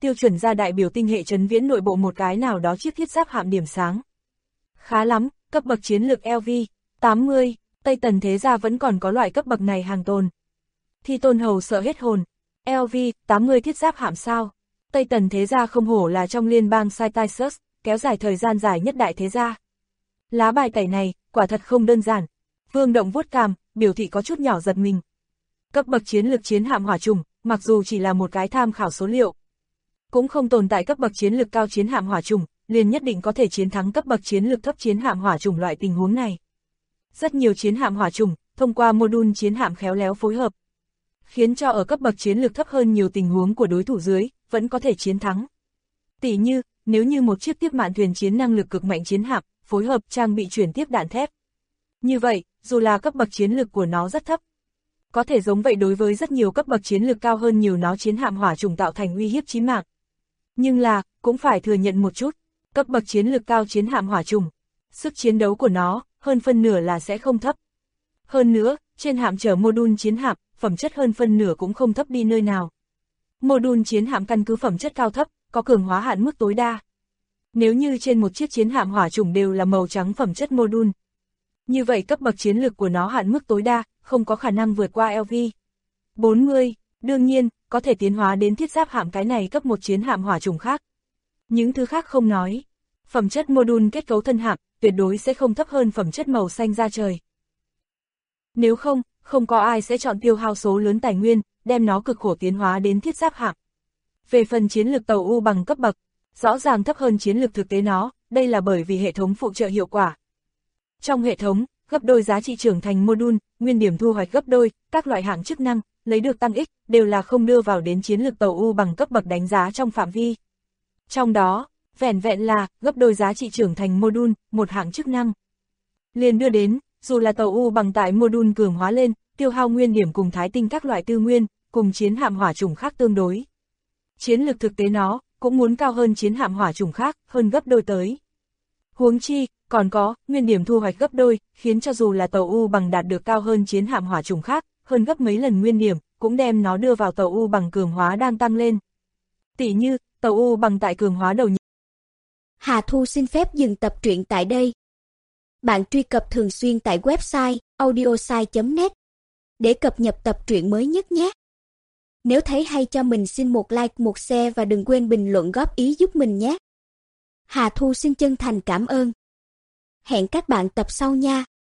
tiêu chuẩn ra đại biểu tinh hệ trấn viễn nội bộ một cái nào đó chiếc thiết giáp hạm điểm sáng. Khá lắm, cấp bậc chiến lược LV-80, Tây Tần thế gia vẫn còn có loại cấp bậc này hàng tồn. Thi Tôn Hầu sợ hết hồn, LV-80 thiết giáp hạm sao? Tây Tần thế gia không hổ là trong liên bang Cytisus, kéo dài thời gian dài nhất đại thế gia. Lá bài tẩy này, quả thật không đơn giản. Vương Động vuốt cằm, biểu thị có chút nhỏ giật mình. Cấp bậc chiến lược chiến hạm hỏa trùng, mặc dù chỉ là một cái tham khảo số liệu, cũng không tồn tại cấp bậc chiến lược cao chiến hạm hỏa trùng, liền nhất định có thể chiến thắng cấp bậc chiến lược thấp chiến hạm hỏa trùng loại tình huống này. Rất nhiều chiến hạm hỏa trùng, thông qua module chiến hạm khéo léo phối hợp, khiến cho ở cấp bậc chiến lược thấp hơn nhiều tình huống của đối thủ dưới, vẫn có thể chiến thắng. Tỉ như, nếu như một chiếc tiếp mạn thuyền chiến năng lực cực mạnh chiến hạm, phối hợp trang bị chuyển tiếp đạn thép. Như vậy, dù là cấp bậc chiến lược của nó rất thấp, có thể giống vậy đối với rất nhiều cấp bậc chiến lược cao hơn nhiều nó chiến hạm hỏa trùng tạo thành uy hiếp chí mạng. Nhưng là, cũng phải thừa nhận một chút, cấp bậc chiến lược cao chiến hạm hỏa trùng, sức chiến đấu của nó, hơn phân nửa là sẽ không thấp. Hơn nữa, trên hạm chở module chiến hạm, phẩm chất hơn phân nửa cũng không thấp đi nơi nào. Module chiến hạm căn cứ phẩm chất cao thấp, có cường hóa hạn mức tối đa. Nếu như trên một chiếc chiến hạm hỏa trùng đều là màu trắng phẩm chất module, như vậy cấp bậc chiến lược của nó hạn mức tối đa, không có khả năng vượt qua LV-40, đương nhiên, có thể tiến hóa đến thiết giáp hạm cái này cấp một chiến hạm hỏa trùng khác. Những thứ khác không nói. Phẩm chất module kết cấu thân hạm, tuyệt đối sẽ không thấp hơn phẩm chất màu xanh da trời. Nếu không, không có ai sẽ chọn tiêu hao số lớn tài nguyên, đem nó cực khổ tiến hóa đến thiết giáp hạm. Về phần chiến lược tàu U bằng cấp bậc, rõ ràng thấp hơn chiến lược thực tế nó, đây là bởi vì hệ thống phụ trợ hiệu quả. Trong hệ thống, gấp đôi giá trị trưởng thành module, nguyên điểm thu hoạch gấp đôi, các loại hạng chức năng, lấy được tăng ích, đều là không đưa vào đến chiến lược tàu U bằng cấp bậc đánh giá trong phạm vi. Trong đó, vẻn vẹn là, gấp đôi giá trị trưởng thành module, một hạng chức năng. Liền đưa đến, dù là tàu U bằng tại module cường hóa lên, tiêu hao nguyên điểm cùng thái tinh các loại tư nguyên, cùng chiến hạm hỏa trùng khác tương đối. Chiến lược thực tế nó, cũng muốn cao hơn chiến hạm hỏa trùng khác, hơn gấp đôi tới. Huống chi, còn có, nguyên điểm thu hoạch gấp đôi, khiến cho dù là tàu U bằng đạt được cao hơn chiến hạm hỏa trùng khác, hơn gấp mấy lần nguyên điểm, cũng đem nó đưa vào tàu U bằng cường hóa đang tăng lên. Tỷ như, tàu U bằng tại cường hóa đầu. Hà Thu xin phép dừng tập truyện tại đây. Bạn truy cập thường xuyên tại website audiosai.net để cập nhật tập truyện mới nhất nhé. Nếu thấy hay cho mình xin một like, một share và đừng quên bình luận góp ý giúp mình nhé. Hà Thu xin chân thành cảm ơn. Hẹn các bạn tập sau nha.